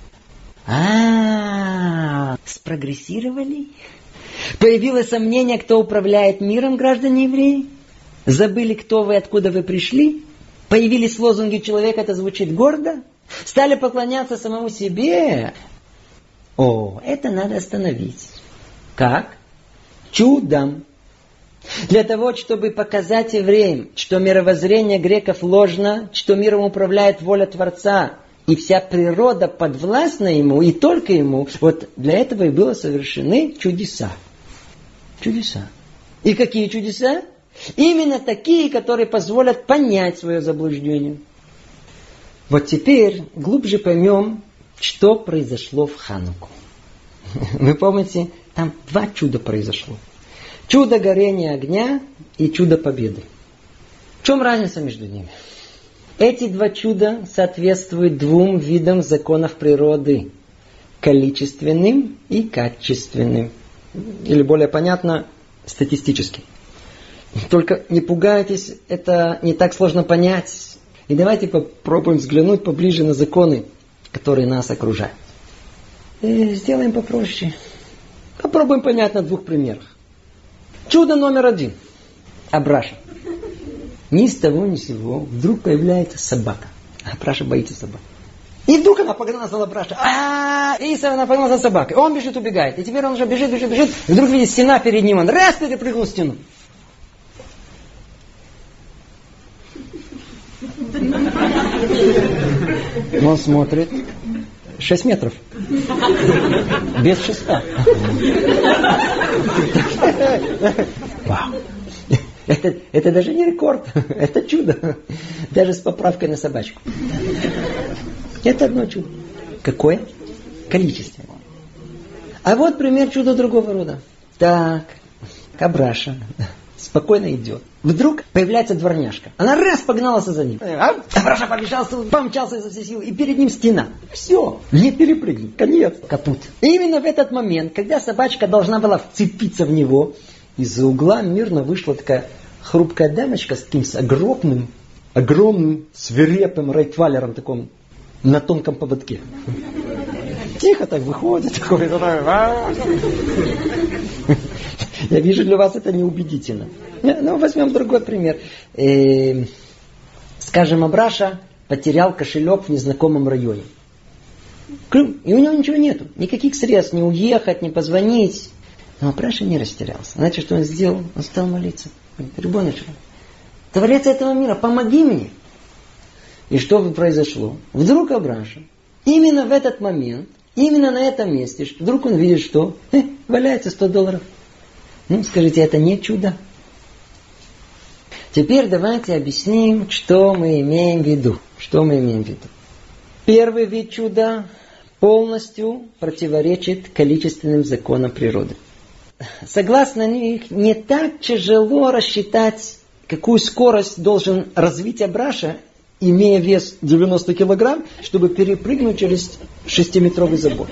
S1: А, спрогрессировали? Появилось сомнение, кто управляет миром, граждане евреи? Забыли, кто вы, откуда вы пришли? Появились лозунги «человек» это звучит гордо? Стали поклоняться самому себе? О, это надо остановить. Как? Чудом. Для того, чтобы показать евреям, что мировоззрение греков ложно, что миром управляет воля Творца, и вся природа подвластна ему, и только ему, вот для этого и было совершены чудеса. Чудеса. И какие чудеса? Именно такие, которые позволят понять свое заблуждение. Вот теперь глубже поймем, что произошло в Хануку. Вы помните, там два чуда произошло. Чудо горения огня и чудо победы. В чем разница между ними? Эти два чуда соответствуют двум видам законов природы. Количественным и качественным. Или более понятно, статистическим. Только не пугайтесь, это не так сложно понять. И давайте попробуем взглянуть поближе на законы, которые нас окружают. И сделаем попроще. Попробуем понять на двух примерах. Чудо номер один. Абраша. Ни с того ни с сего вдруг появляется собака. Абраша боится собак. И вдруг она погнала за Абраша. А, и она погнала за собакой. Он бежит, убегает. И теперь он уже бежит, бежит, бежит. И вдруг видит стена перед ним. Он раз перепрыгнул стену. Он смотрит. Шесть метров. Без шеста. Вау. Это, это даже не рекорд. Это чудо. Даже с поправкой на собачку. Это одно чудо. Какое? Количество. А вот пример чуда другого рода. Так, Абраша спокойно идет. Вдруг появляется дворняжка. Она раз погналась за ним. А Абраша побежал, помчался изо всех сил, и перед ним стена. Все, не перепрыгнет. Конец. Капут. И именно в этот момент, когда собачка должна была вцепиться в него, из-за угла мирно вышла такая хрупкая дамочка с таким с огромным, огромным свирепым райтвайлером таком на тонком поводке. Тихо так выходит. Такой, я вижу, для вас это неубедительно. Ну, возьмем другой пример. Э, скажем, Абраша потерял кошелек в незнакомом районе. И у него ничего нету. Никаких средств. Не уехать, не позвонить. Но Абраша не растерялся. Значит, что он сделал? Он стал молиться. Ребеночек, Творец этого мира, помоги мне. И что произошло? Вдруг Абраша, именно в этот момент, именно на этом месте, вдруг он видит, что э, валяется сто долларов. Ну, скажите, это не чудо? Теперь давайте объясним, что мы имеем в виду. Что мы имеем в виду? Первый вид чуда полностью противоречит количественным законам природы. Согласно них, не так тяжело рассчитать, какую скорость должен развить Абраша, имея вес девяносто килограмм, чтобы перепрыгнуть через шестиметровый забор.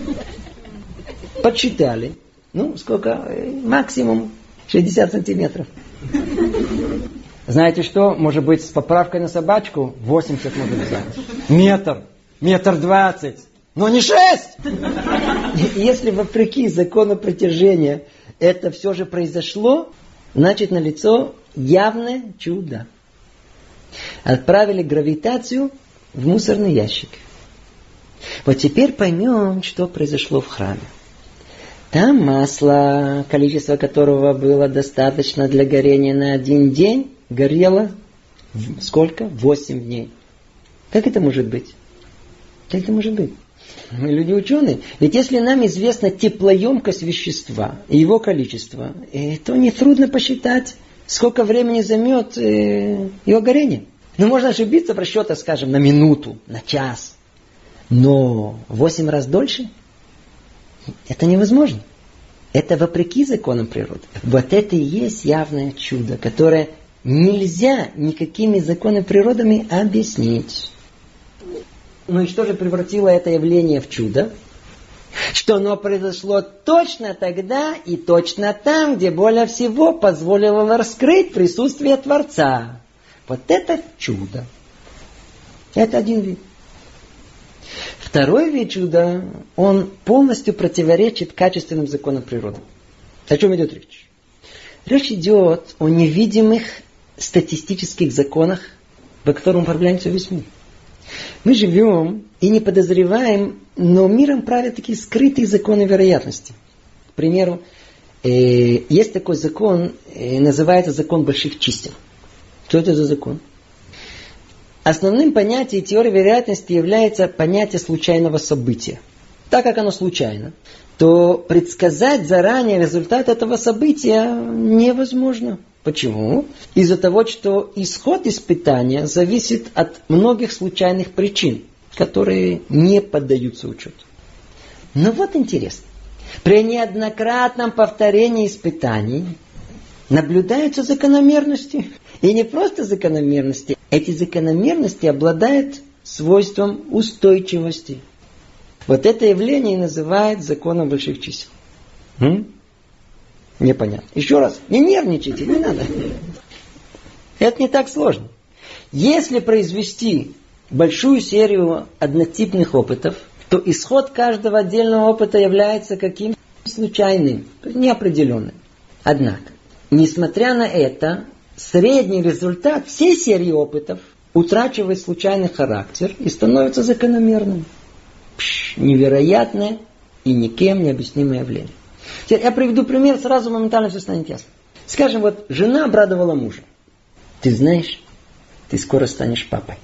S1: Подсчитали. Ну, сколько? Максимум шестьдесят сантиметров. Знаете что? Может быть, с поправкой на собачку восемьдесят может быть. Метр. Метр двадцать. Но не шесть! Если вопреки закону притяжения это все же произошло, значит налицо явное чудо. Отправили гравитацию в мусорный ящик. Вот теперь поймем, что произошло в храме. Там масло, количество которого было достаточно для горения на один день, горело сколько? Восемь дней. Как это может быть? Как это может быть? Мы люди ученые. Ведь если нам известна теплоемкость вещества и его количество, то нетрудно посчитать, сколько времени займет его горение. Ну, можно ошибиться в расчетах, скажем, на минуту, на час. Но восемь раз дольше? Это невозможно. Это вопреки законам природы. Вот это и есть явное чудо, которое нельзя никакими законами природы объяснить. Ну и что же превратило это явление в чудо? Что оно произошло точно тогда и точно там, где более всего позволило раскрыть присутствие Творца. Вот это чудо. Это один вид. Второй вид чуда, он полностью противоречит качественным законам природы. О чем идет речь? Речь идет о невидимых статистических законах, по которым управляется весь мир. Мы живем и не подозреваем, но миром правят такие скрытые законы вероятности. К примеру, э, есть такой закон, э, называется закон больших чисел. Что это за закон? Основным понятием теории вероятности является понятие случайного события. Так как оно случайно, то предсказать заранее результат этого события невозможно. Почему? Из-за того, что исход испытания зависит от многих случайных причин, которые не поддаются учету. Но вот интересно. При неоднократном повторении испытаний наблюдаются закономерности. И не просто закономерности. Эти закономерности обладают свойством устойчивости. Вот это явление называют законом больших чисел. М? Непонятно. Еще раз, не нервничайте, не надо. Это не так сложно. Если произвести большую серию однотипных опытов, то исход каждого отдельного опыта является каким-то случайным, неопределенным. Однако, несмотря на это, средний результат всей серии опытов утрачивает случайный характер и становится закономерным. Пш, невероятное и никем не объяснимое явление. Теперь я приведу пример, сразу моментально все станет ясно. Скажем, вот жена обрадовала мужа. Ты знаешь, ты скоро станешь папой.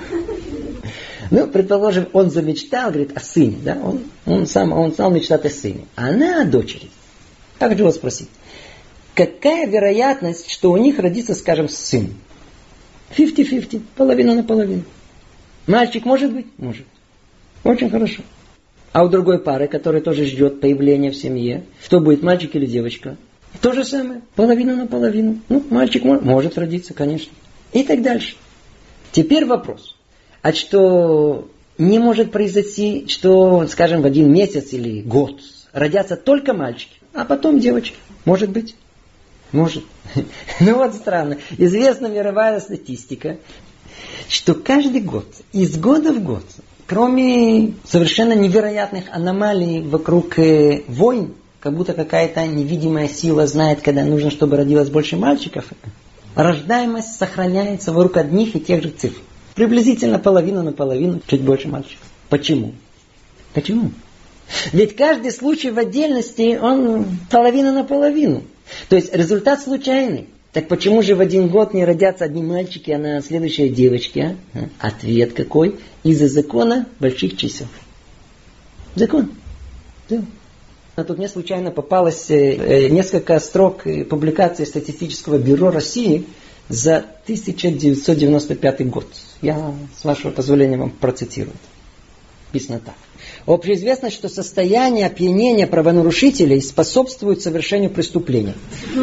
S1: Ну, предположим, он замечтал, говорит, о сыне, да? Он, он, сам, он сам мечтает о сыне. А она о дочери. Я хочу вас спросить. Какая вероятность, что у них родится, скажем, сын? пятьдесят-пятьдесят, половина на половину. Мальчик может быть? Может. Очень хорошо. А у другой пары, которая тоже ждет появления в семье, что будет, мальчик или девочка? То же самое, половина на половину. Ну, мальчик может, может родиться, конечно. И так дальше. Теперь вопрос. А что не может произойти, что, скажем, в один месяц или год родятся только мальчики, а потом девочки? Может быть. Может. Ну вот странно. Известна мировая статистика, что каждый год, из года в год, кроме совершенно невероятных аномалий вокруг э, войн, как будто какая-то невидимая сила знает, когда нужно, чтобы родилось больше мальчиков, рождаемость сохраняется вокруг одних и тех же цифр. Приблизительно половина на половину, чуть больше мальчиков. Почему? Почему? Ведь каждый случай в отдельности, он половина на половину. То есть результат случайный. Так почему же в один год не родятся одни мальчики, а на следующие девочки? А? Ответ какой? Из-за закона больших чисел. Закон. Да. А тут мне случайно попалось э, несколько строк публикации Статистического бюро России за тысяча девятьсот девяносто пятый год. Я, с вашего позволения, вам процитирую. Написано так. Общеизвестно, что состояние опьянения правонарушителей способствует совершению преступлений.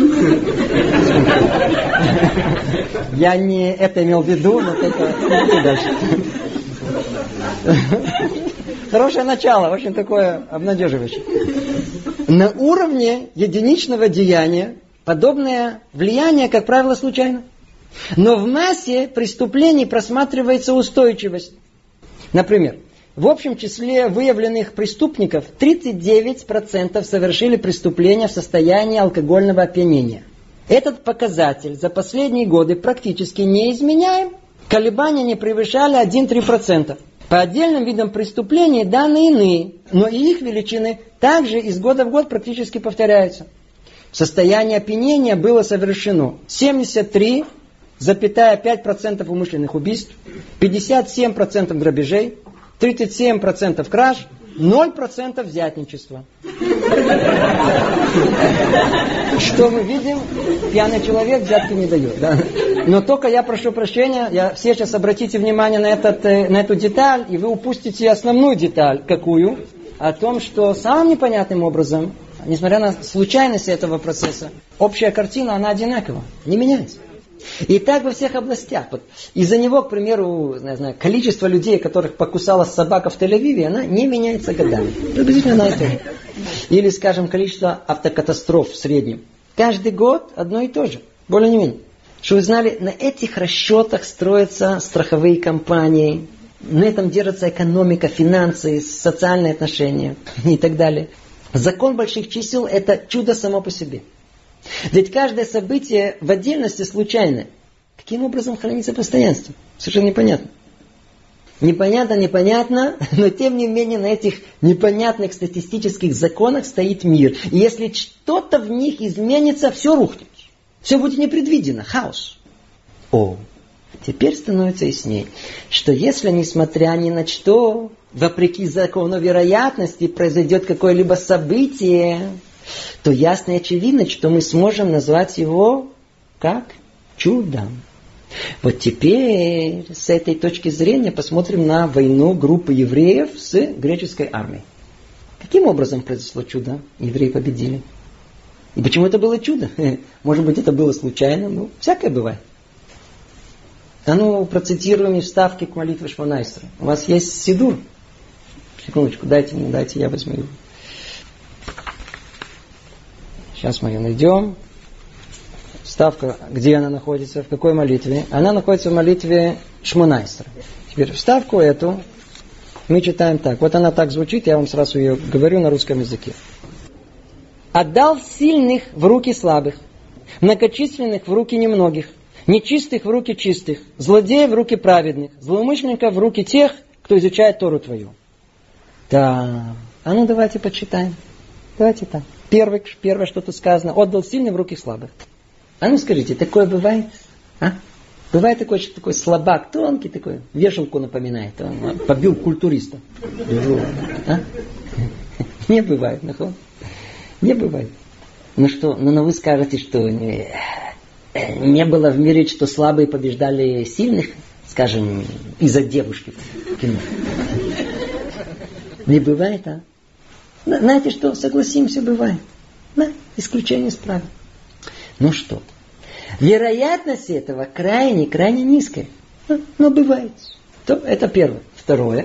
S1: Я не это имел в виду, но это дальше. Хорошее начало, очень такое обнадеживающее. На уровне единичного деяния подобное влияние, как правило, случайно. Но в массе преступлений просматривается устойчивость. Например, в общем числе выявленных преступников тридцать девять процентов совершили преступления в состоянии алкогольного опьянения. Этот показатель за последние годы практически не изменяем. Колебания не превышали один-три процента. По отдельным видам преступлений данные иные, но и их величины также из года в год практически повторяются. В состоянии опьянения было совершено семьдесят три целых пять десятых процента умышленных убийств, пятьдесят семь процентов грабежей, тридцать семь процентов краж, ноль процентов взятничества. Что мы видим? Пьяный человек взятки не дает. Да? Но только я прошу прощения, я, все сейчас обратите внимание на, этот, на эту деталь, и вы упустите основную деталь. Какую? О том, что самым непонятным образом, несмотря на случайность этого процесса, общая картина, она одинакова, не меняется. И так во всех областях. Вот из-за него, к примеру, не знаю, количество людей, которых покусала собака в Тель-Авиве, она не меняется годами. Приблизительно на это. Или, скажем, количество автокатастроф в среднем. Каждый год одно и то же. Более не менее. Чтобы вы знали, на этих расчетах строятся страховые компании. На этом держится экономика, финансы, социальные отношения и так далее. Закон больших чисел – это чудо само по себе. Ведь каждое событие в отдельности случайное. Каким образом хранится постоянство? Совершенно непонятно. Непонятно, непонятно, но тем не менее на этих непонятных статистических законах стоит мир. И если что-то в них изменится, все рухнет. Все будет непредвидено, хаос. О, теперь становится яснее, что если, несмотря ни на что, вопреки закону вероятности, произойдет какое-либо событие, то ясно и очевидно, что мы сможем назвать его как чудом. Вот теперь с этой точки зрения посмотрим на войну группы евреев с греческой армией. Каким образом произошло чудо? Евреи победили. И почему это было чудо? Может быть, это было случайно? Ну, всякое бывает. А ну, процитируем из вставки к молитве Шмона Эсрей. У вас есть сидур? Секундочку, дайте мне, дайте, я возьму его. Сейчас мы ее найдем. Вставка, где она находится, в какой молитве? Она находится в молитве Шмона Эсрей. Теперь вставку эту мы читаем так. Вот она так звучит, я вам сразу ее говорю на русском языке. «Отдал сильных в руки слабых, многочисленных в руки немногих, нечистых в руки чистых, злодеев в руки праведных, злоумышленников в руки тех, кто изучает Тору твою». Да, а ну давайте почитаем. Давайте так. Первое, первое, что тут сказано, отдал сильных в руки слабых. А ну скажите, такое бывает? А? Бывает такой, что такой слабак, тонкий такой, вешалку напоминает, он побил культуриста. А? Не бывает, нахуй. Не бывает. Ну что, ну, ну вы скажете, что не, не было в мире, что слабые побеждали сильных, скажем, из-за девушки в кино. Не бывает, а? Знаете что, согласимся, бывает. Да, исключение из правил. Ну что, вероятность этого крайне, крайне низкая. Но, но бывает. То, это первое. Второе.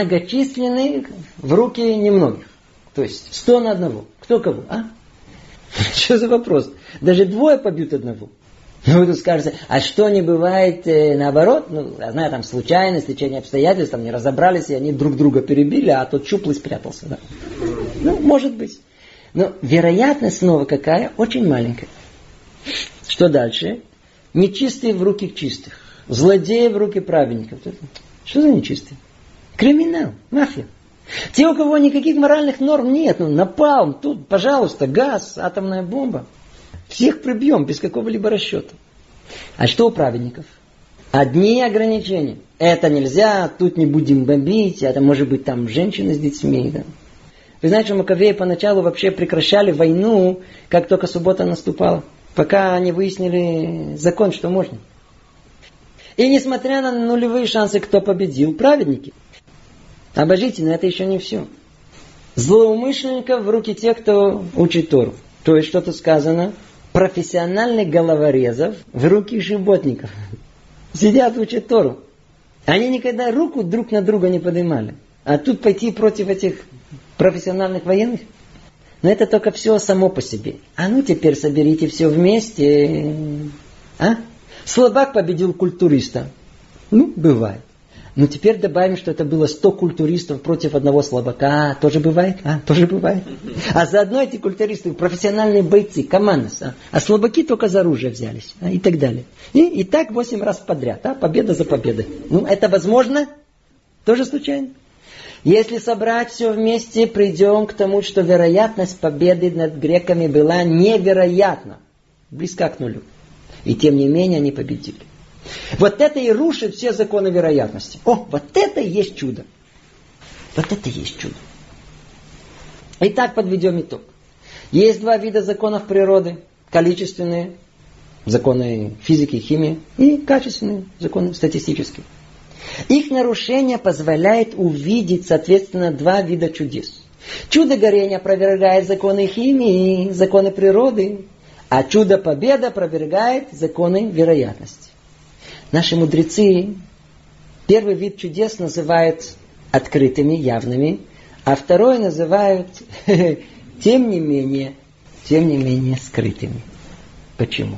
S1: Многочисленные в руки немногих. То есть сто на одного. Кто кого, а? Что за вопрос? Даже двое побьют одного. Ну, вы тут скажете, а что не бывает э, наоборот? Ну, я знаю, там случайность, течение обстоятельств, там не разобрались, и они друг друга перебили, а тот щуплый спрятался. Да? Ну, может быть. Но вероятность снова какая? Очень маленькая. Что дальше? Нечистые в руки чистых. Злодеи в руки праведников. Что за нечистые? Криминал, мафия. Те, у кого никаких моральных норм нет, ну, напалм, тут, пожалуйста, газ, атомная бомба. Всех прибьем без какого-либо расчета. А что у праведников? Одни ограничения. Это нельзя, тут не будем бомбить, это может быть там женщины с детьми. Да? Вы знаете, что Маковеи поначалу вообще прекращали войну, как только суббота наступала, пока они выяснили закон, что можно. И несмотря на нулевые шансы, кто победил? Праведники. Обожите, но это еще не все. Злоумышленников в руки тех, кто учит Тору. То есть, что-то сказано, профессиональных головорезов в руки животников. Сидят, учат Тору. Они никогда руку друг на друга не поднимали. А тут пойти против этих профессиональных военных? Но это только все само по себе. А ну теперь соберите все вместе. А? Слабак победил культуриста. Ну, бывает. Но теперь добавим, что это было сто культуристов против одного слабака. Тоже бывает? А, тоже бывает. А заодно эти культуристы профессиональные бойцы, команды. А, а слабаки только за оружие взялись. А, и так далее. И, и так восемь раз подряд. А, победа за победой. Ну, это возможно? Тоже случайно? Если собрать все вместе, придем к тому, что вероятность победы над греками была невероятна. Близка к нулю. И тем не менее они победили. Вот это и рушит все законы вероятности. О, вот это и есть чудо. Вот это и есть чудо. Итак, подведем итог. Есть два вида законов природы. Количественные, законы физики и химии, и качественные, законы статистические. Их нарушение позволяет увидеть, соответственно, два вида чудес. Чудо горения опровергает законы химии, законы природы, а чудо победы опровергает законы вероятности. Наши мудрецы первый вид чудес называют открытыми, явными, а второй называют, тем не менее, тем не менее скрытыми. Почему?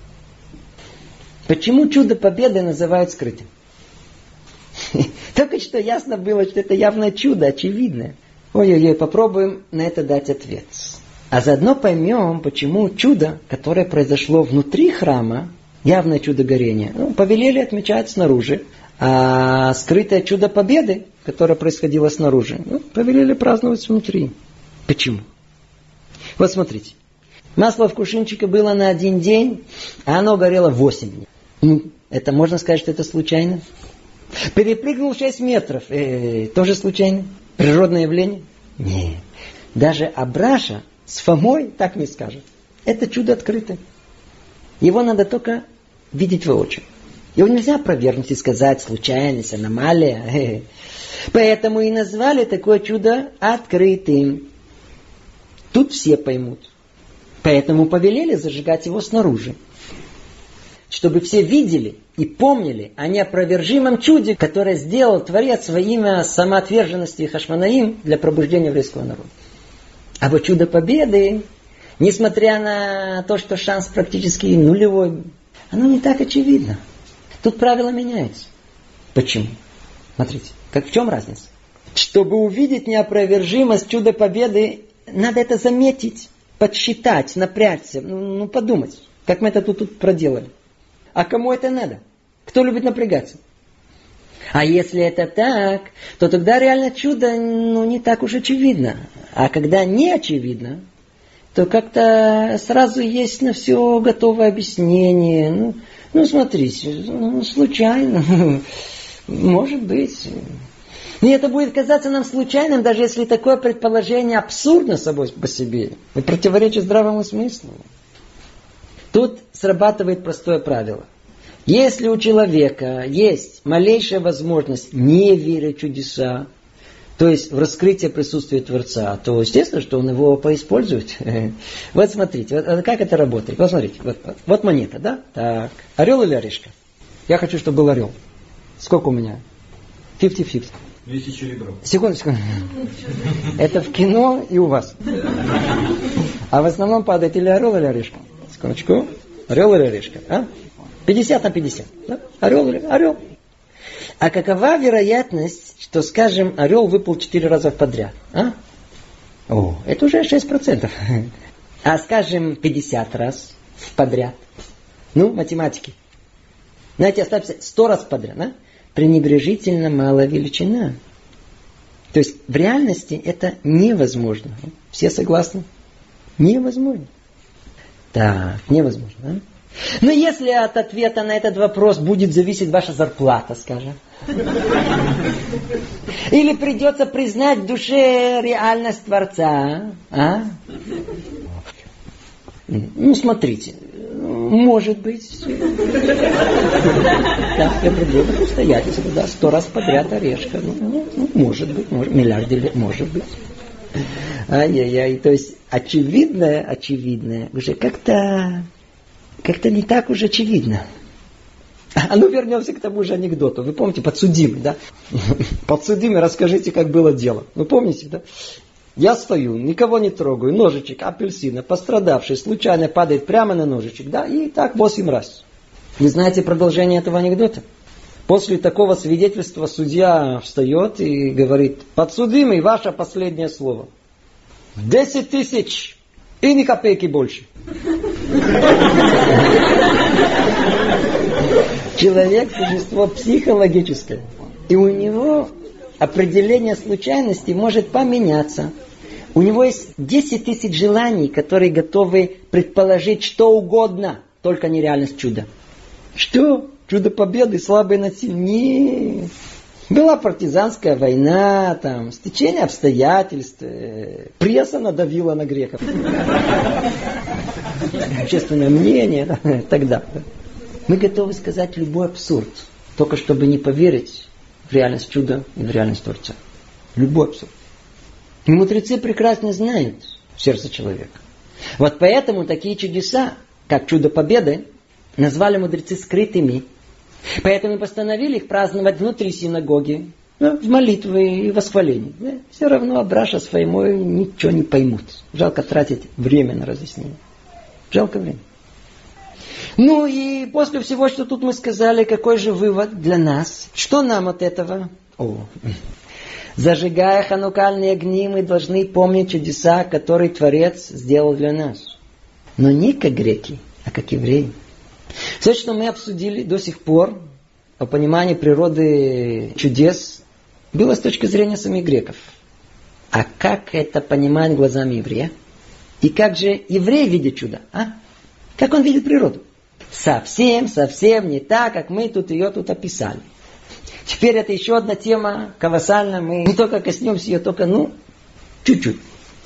S1: Почему чудо победы называют скрытым? Только что ясно было, что это явное чудо, очевидное. Ой-ой-ой, попробуем на это дать ответ. А заодно поймем, почему чудо, которое произошло внутри храма, явное чудо горения, ну, повелели отмечать снаружи, а скрытое чудо победы, которое происходило снаружи, ну, повелели праздновать внутри. Почему? Вот смотрите. Масло в кувшинчике было на один день, а оно горело восемь дней. Ну, это можно сказать, что это случайно? Перепрыгнул шесть метров. Э, тоже случайно? Природное явление? Нет. Даже Абраша с Фомой так не скажет. Это чудо открытое. Его надо только видеть воочию. Его нельзя опровергнуть и сказать случайность, аномалия. Поэтому и назвали такое чудо открытым. Тут все поймут. Поэтому повелели зажигать его снаружи. Чтобы все видели и помнили о неопровержимом чуде, которое сделал Творец во имя самоотверженности Хашмонаим для пробуждения еврейского народа. А вот чудо победы, несмотря на то, что шанс практически нулевой, оно не так очевидно. Тут правила меняются. Почему? Смотрите, как в чем разница? Чтобы увидеть неопровержимость чуда победы, надо это заметить, подсчитать, напрячься, ну, ну подумать, как мы это тут, тут проделали. А кому это надо? Кто любит напрягаться? А если это так, то тогда реально чудо ну, не так уж очевидно. А когда не очевидно, то как-то сразу есть на все готовое объяснение. Ну, ну смотрите, ну, случайно. Может быть. И это будет казаться нам случайным, даже если такое предположение абсурдно собой по себе и противоречит здравому смыслу. Тут срабатывает простое правило. Если у человека есть малейшая возможность не верить в чудеса, то есть в раскрытие присутствия Творца, то естественно, что он его поиспользует. Вот смотрите, вот как это работает. Вот смотрите, вот, вот монета, да? Так. Орел или орешка? Я хочу, чтобы был орел. Сколько у меня? пятьдесят пятьдесят.
S3: Тысяча ребров.
S1: Секунду, секунду. Это в кино и у вас. А в основном падает или орел, или орешка. Секундочку. Орел или орешка? А? пятьдесят на пятьдесят. Да? Орел или орел. А какова вероятность, что, скажем, орел выпал четыре раза подряд? А? О, это уже шесть процентов. А, скажем, пятьдесят раз подряд. Ну, математики. Знаете, оставьте сто раз подряд. А? Пренебрежительно малая величина. То есть в реальности это невозможно. Все согласны? Невозможно. Так, невозможно. Да? Но если от ответа на этот вопрос будет зависеть ваша зарплата, скажем. Или придется признать в душе реальность Творца. А? Ну, смотрите. Может быть. Да, определенных обстоятельств. Да, сто раз подряд орешка. Ну, ну, может быть. Может, миллиард, может быть. Ай-яй-яй. То есть очевидное, очевидное уже как-то... Как-то не так уж очевидно. А ну вернемся к тому же анекдоту. Вы помните, подсудимый, да? Подсудимый, расскажите, как было дело. Вы помните, да? Я стою, никого не трогаю, ножичек апельсина, пострадавший, случайно падает прямо на ножичек, да? И так восемь раз. Вы знаете продолжение этого анекдота? После такого свидетельства судья встает и говорит: подсудимый, ваше последнее слово. Десять тысяч и ни копейки больше. Человек – существо психологическое. И у него определение случайности может поменяться. У него есть десять тысяч желаний, которые готовы предположить что угодно, только не реальность чуда. Что? Чудо победы, слабые над сильнее. Была партизанская война, там, стечение обстоятельств, пресса надавила на греков. Общественное мнение, да, тогда. Мы готовы сказать любой абсурд, только чтобы не поверить в реальность чуда и в реальность Творца. Любой абсурд. И мудрецы прекрасно знают сердце человека. Вот поэтому такие чудеса, как чудо победы, назвали мудрецы скрытыми. Поэтому постановили их праздновать внутри синагоги, ну, в молитвы и восхвалении. Да? Все равно Абраша с Файмой ничего не поймут. Жалко тратить время на разъяснение. Жалко время. Ну и после всего, что тут мы сказали, какой же вывод для нас? Что нам от этого? О. Зажигая ханукальные огни, мы должны помнить чудеса, которые Творец сделал для нас. Но не как греки, а как евреи. Все, что мы обсудили до сих пор о понимании природы чудес, было с точки зрения самих греков. А как это понимать глазами еврея? И как же еврей видит чудо? А? Как он видит природу? Совсем, совсем не так, как мы тут ее тут описали. Теперь это еще одна тема колоссальная. Мы не только коснемся ее, только, ну, чуть-чуть.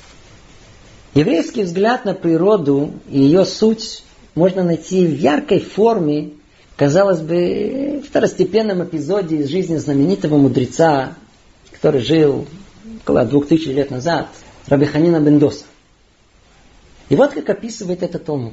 S1: Еврейский взгляд на природу и ее суть можно найти в яркой форме, казалось бы, в второстепенном эпизоде из жизни знаменитого мудреца, который жил около двух тысяч лет назад, Раби Ханина бен Доса. И вот как описывает этот Талмуд.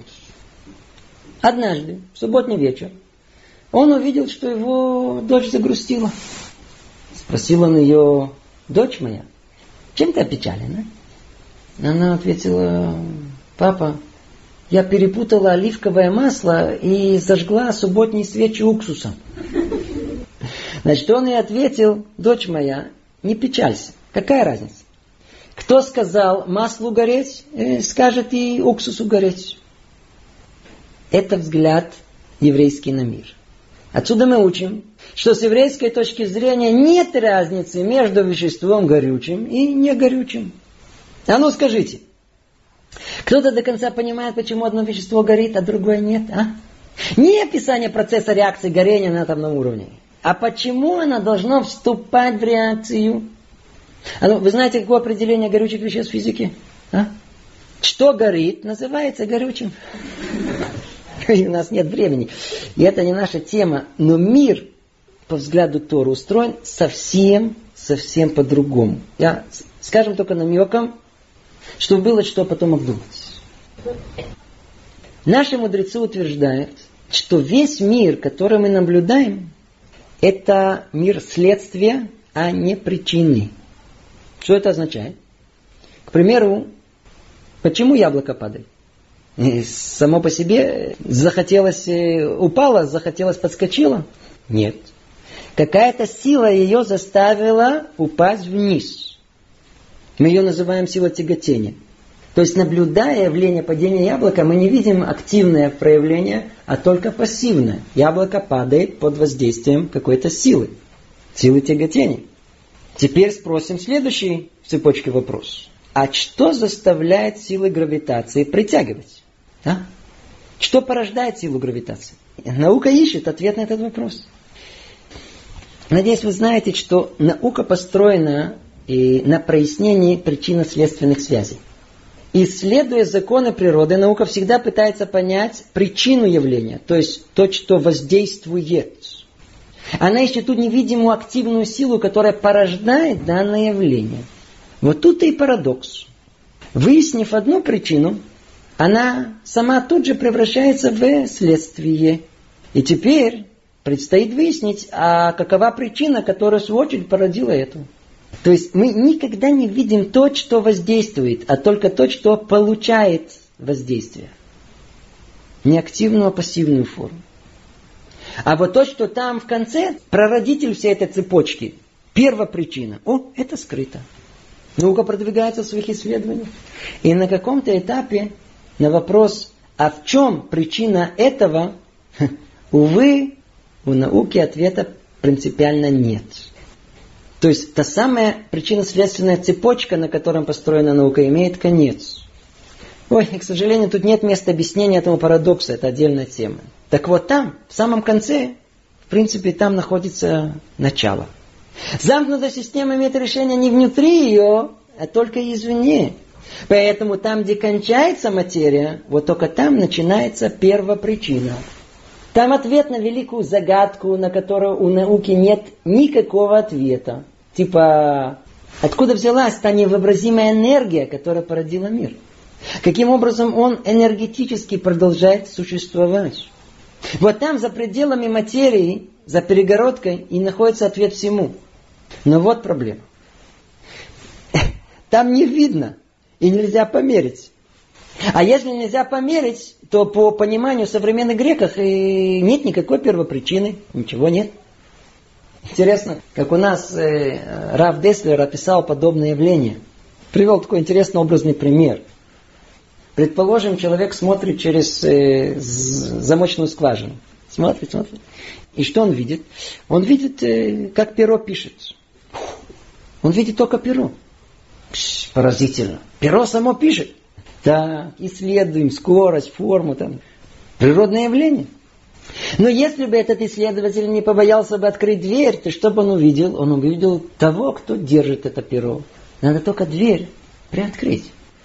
S1: Однажды, в субботний вечер, он увидел, что его дочь загрустила. Спросил он ее: дочь моя, чем ты опечалена? Она ответила: папа, я перепутала оливковое масло и зажгла субботние свечи уксусом. Значит, он и ответил: дочь моя, не печалься. Какая разница? Кто сказал маслу гореть, скажет и уксусу гореть. Это взгляд еврейский на мир. Отсюда мы учим, что с еврейской точки зрения нет разницы между веществом горючим и негорючим. А ну скажите, кто-то до конца понимает, почему одно вещество горит, а другое нет? А? Не описание процесса реакции горения на атомном уровне, а почему оно должно вступать в реакцию. А ну, вы знаете, какое определение горючих веществ в физике? А? Что горит, называется горючим. И у нас нет времени. И это не наша тема. Но мир, по взгляду Торы, устроен совсем, совсем по-другому. Я, скажем только намеком, чтобы было что потом обдумать. Наши мудрецы утверждают, что весь мир, который мы наблюдаем, это мир следствия, а не причины. Что это означает? К примеру, Почему яблоко падает? И само по себе захотелось, упало, захотелось, подскочило? Нет. Какая-то сила ее заставила упасть вниз. Мы ее называем сила тяготения. То есть, наблюдая явление падения яблока, мы не видим активное проявление, а только пассивное. Яблоко падает под воздействием какой-то силы. Силы тяготения. Теперь спросим следующий в цепочке вопрос. А что заставляет силы гравитации притягивать? А? Что порождает силу гравитации? Наука ищет ответ на этот вопрос. Надеюсь, вы знаете, что наука построена и на прояснении причинно-следственных связей. Исследуя законы природы, наука всегда пытается понять причину явления, то есть то, что воздействует. Она ищет ту невидимую активную силу, которая порождает данное явление. Вот тут и парадокс. Выяснив одну причину, она сама тут же превращается в следствие. И теперь предстоит выяснить, а какова причина, которая в свою очередь породила это. То есть мы никогда не видим то, что воздействует, а только то, что получает воздействие. Не активную, а пассивную форму. А вот то, что там в конце, прародитель всей этой цепочки, первопричина, о, это скрыто. Наука продвигается в своих исследованиях. И на каком-то этапе на вопрос, а в чем причина этого, увы, у науки ответа принципиально нет. То есть та самая причинно-следственная цепочка, на которой построена наука, имеет конец. Ой, к сожалению, тут нет места объяснения этому парадоксу, это отдельная тема. Так вот там, в самом конце, в принципе, там находится начало. Замкнутая система имеет решение не внутри ее, а только извне. Поэтому там, где кончается материя, вот только там начинается первопричина. Там ответ на великую загадку, на которую у науки нет никакого ответа. Типа, откуда взялась та невообразимая энергия, которая породила мир? Каким образом он энергетически продолжает существовать? Вот там, за пределами материи, за перегородкой, и находится ответ всему. Но вот проблема. Там не видно, и нельзя померить. А если нельзя померить, то по пониманию современных греков и нет никакой первопричины, ничего нет. Интересно, как у нас э, Рав Деслер описал подобное явление. Привел такой интересный образный пример. Предположим, человек смотрит через э, замочную скважину. Смотрит, смотрит. И что он видит? Он видит, э, как перо пишет. Он видит только перо. Пш, поразительно. Перо само пишет. Так, исследуем скорость, форму, там, природное явление. Но если бы этот исследователь не побоялся бы открыть дверь, то что бы он увидел? Он увидел того, кто держит это перо. Надо только дверь приоткрыть.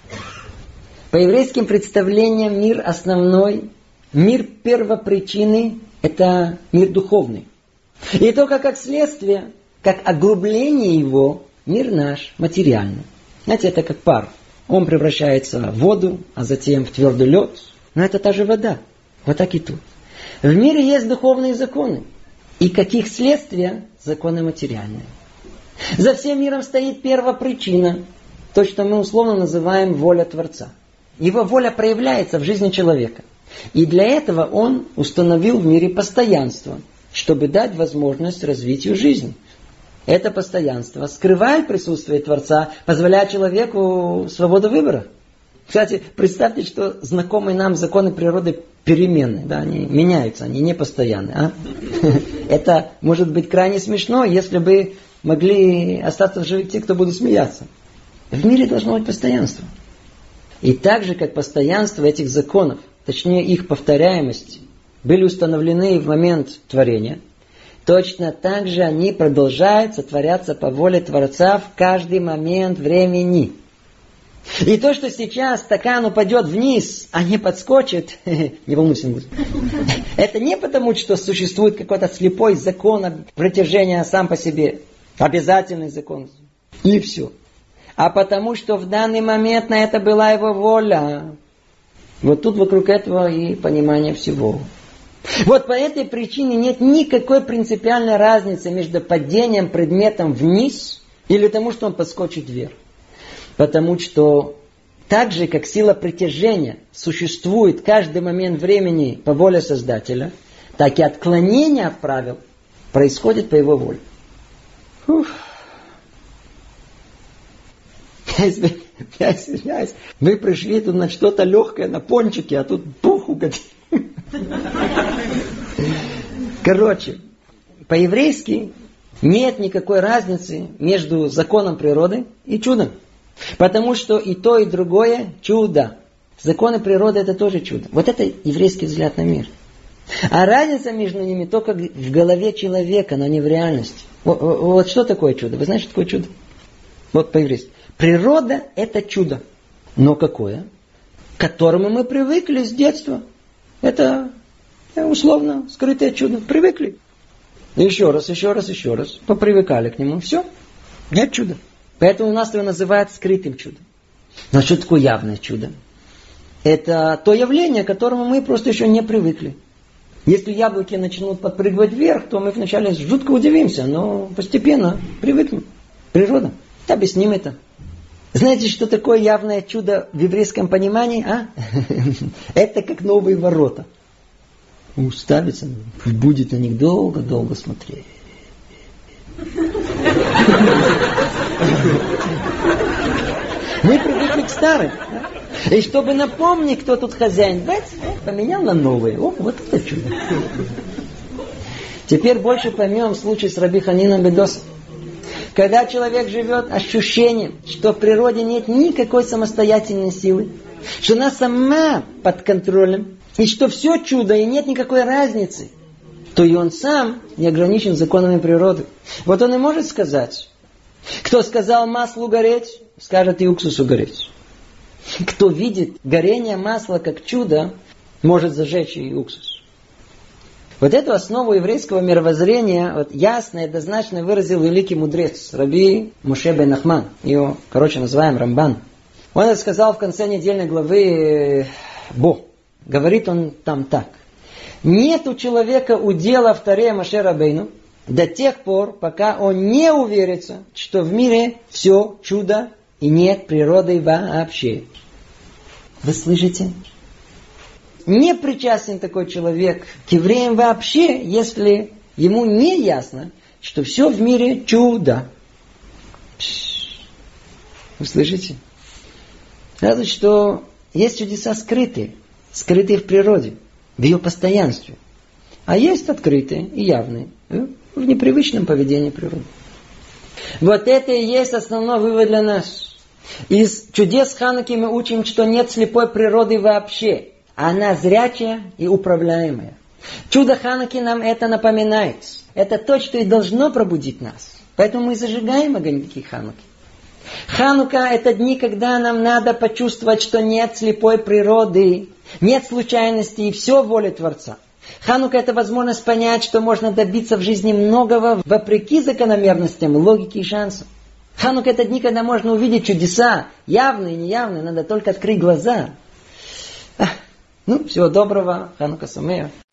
S1: По еврейским представлениям мир основной, мир первопричины – это мир духовный. И только как следствие, как оглубление его, мир наш материальный. Знаете, это как пар. Он превращается в воду, а затем в твердый лед. Но это та же вода. Вот так и тут. В мире есть духовные законы. И каких следствия? Законы материальные. За всем миром стоит первопричина. То, что мы условно называем воля Творца. Его воля проявляется в жизни человека. И для этого он установил в мире постоянство, чтобы дать возможность развитию жизни. Это постоянство скрывает присутствие Творца, позволяя человеку свободу выбора. Кстати, представьте, что знакомые нам законы природы переменны, да, они меняются, они не постоянны. А? Это может быть крайне смешно, если бы могли остаться в живых те, кто будут смеяться. В мире должно быть постоянство. И так же, как постоянство этих законов, точнее их повторяемость, были установлены в момент творения, точно так же они продолжают сотворяться по воле Творца в каждый момент времени. И то, что сейчас стакан упадет вниз, а не подскочит, не волнуйся, не буду. Это не потому, что существует какой-то слепой закон притяжения сам по себе, обязательный закон, и все. А потому, что в данный момент на это была его воля. Вот тут вокруг этого и понимание всего. Вот по этой причине нет никакой принципиальной разницы между падением предметом вниз или тому, что он подскочит вверх. Потому что так же, как сила притяжения существует каждый момент времени по воле Создателя, так и отклонение от правил происходит по его воле. Фух. Я извиняюсь. Мы пришли тут на что-то легкое, на пончики, а тут пух угодил. Короче, по-еврейски нет никакой разницы между законом природы и чудом. Потому что и то, и другое чудо. Законы природы это тоже чудо. Вот это еврейский взгляд на мир. А разница между ними только в голове человека, но не в реальности. Вот, вот что такое чудо? Вы знаете, что такое чудо? Вот по-еврейски. Природа это чудо. Но какое? К которому мы привыкли с детства. Это условно скрытое чудо. Привыкли. Еще раз, еще раз, еще раз. Попривыкали к нему. Все. Нет чуда. Поэтому у нас его называют скрытым чудом. Но что такое явное чудо? Это то явление, к которому мы просто еще не привыкли. Если яблоки начнут подпрыгивать вверх, то мы вначале жутко удивимся, но постепенно привыкнем. Природа. Объясним это. Знаете, что такое явное чудо в еврейском понимании? А? Это как новые ворота. Уставится, будет на них долго-долго смотреть. Мы привыкли к старым. И чтобы напомнить, кто тут хозяин, бац, поменял на новые. О, вот это чудо. Теперь больше поймем случай с Раби Ханином бен Доса. Когда человек живет ощущением, что в природе нет никакой самостоятельной силы, что она сама под контролем, и что все чудо, и нет никакой разницы, то и он сам не ограничен законами природы. Вот он и может сказать, кто сказал маслу гореть, скажет и уксусу гореть. Кто видит горение масла как чудо, может зажечь и уксус. Вот эту основу еврейского мировоззрения вот, ясно и однозначно выразил великий мудрец Раби Моше бен Нахман. Его, короче, называем Рамбан. Он это сказал в конце недельной главы Бо. Говорит он там так. Нет у человека удела в Торе Моше Рабейну до тех пор, пока он не уверится, что в мире все чудо и нет природы вообще. Вы слышите? Не причастен такой человек к евреям вообще, если ему не ясно, что все в мире чудо. Вы слышите? Разве что есть чудеса скрытые, скрытые в природе, в ее постоянстве. А есть открытые и явные в непривычном поведении природы. Вот это и есть основной вывод для нас. Из чудес Хануки мы учим, что нет слепой природы вообще. Она зрячая и управляемая. Чудо Хануки нам это напоминает. Это то, что и должно пробудить нас. Поэтому мы зажигаем огоньки Хануки. Ханука – это дни, когда нам надо почувствовать, что нет слепой природы, нет случайностей и все воля Творца. Ханука – это возможность понять, что можно добиться в жизни многого вопреки закономерностям, логике и шансам. Ханука – это дни, когда можно увидеть чудеса, явные и неявные, надо только открыть глаза. Ну, всего доброго, Ханука Самеах.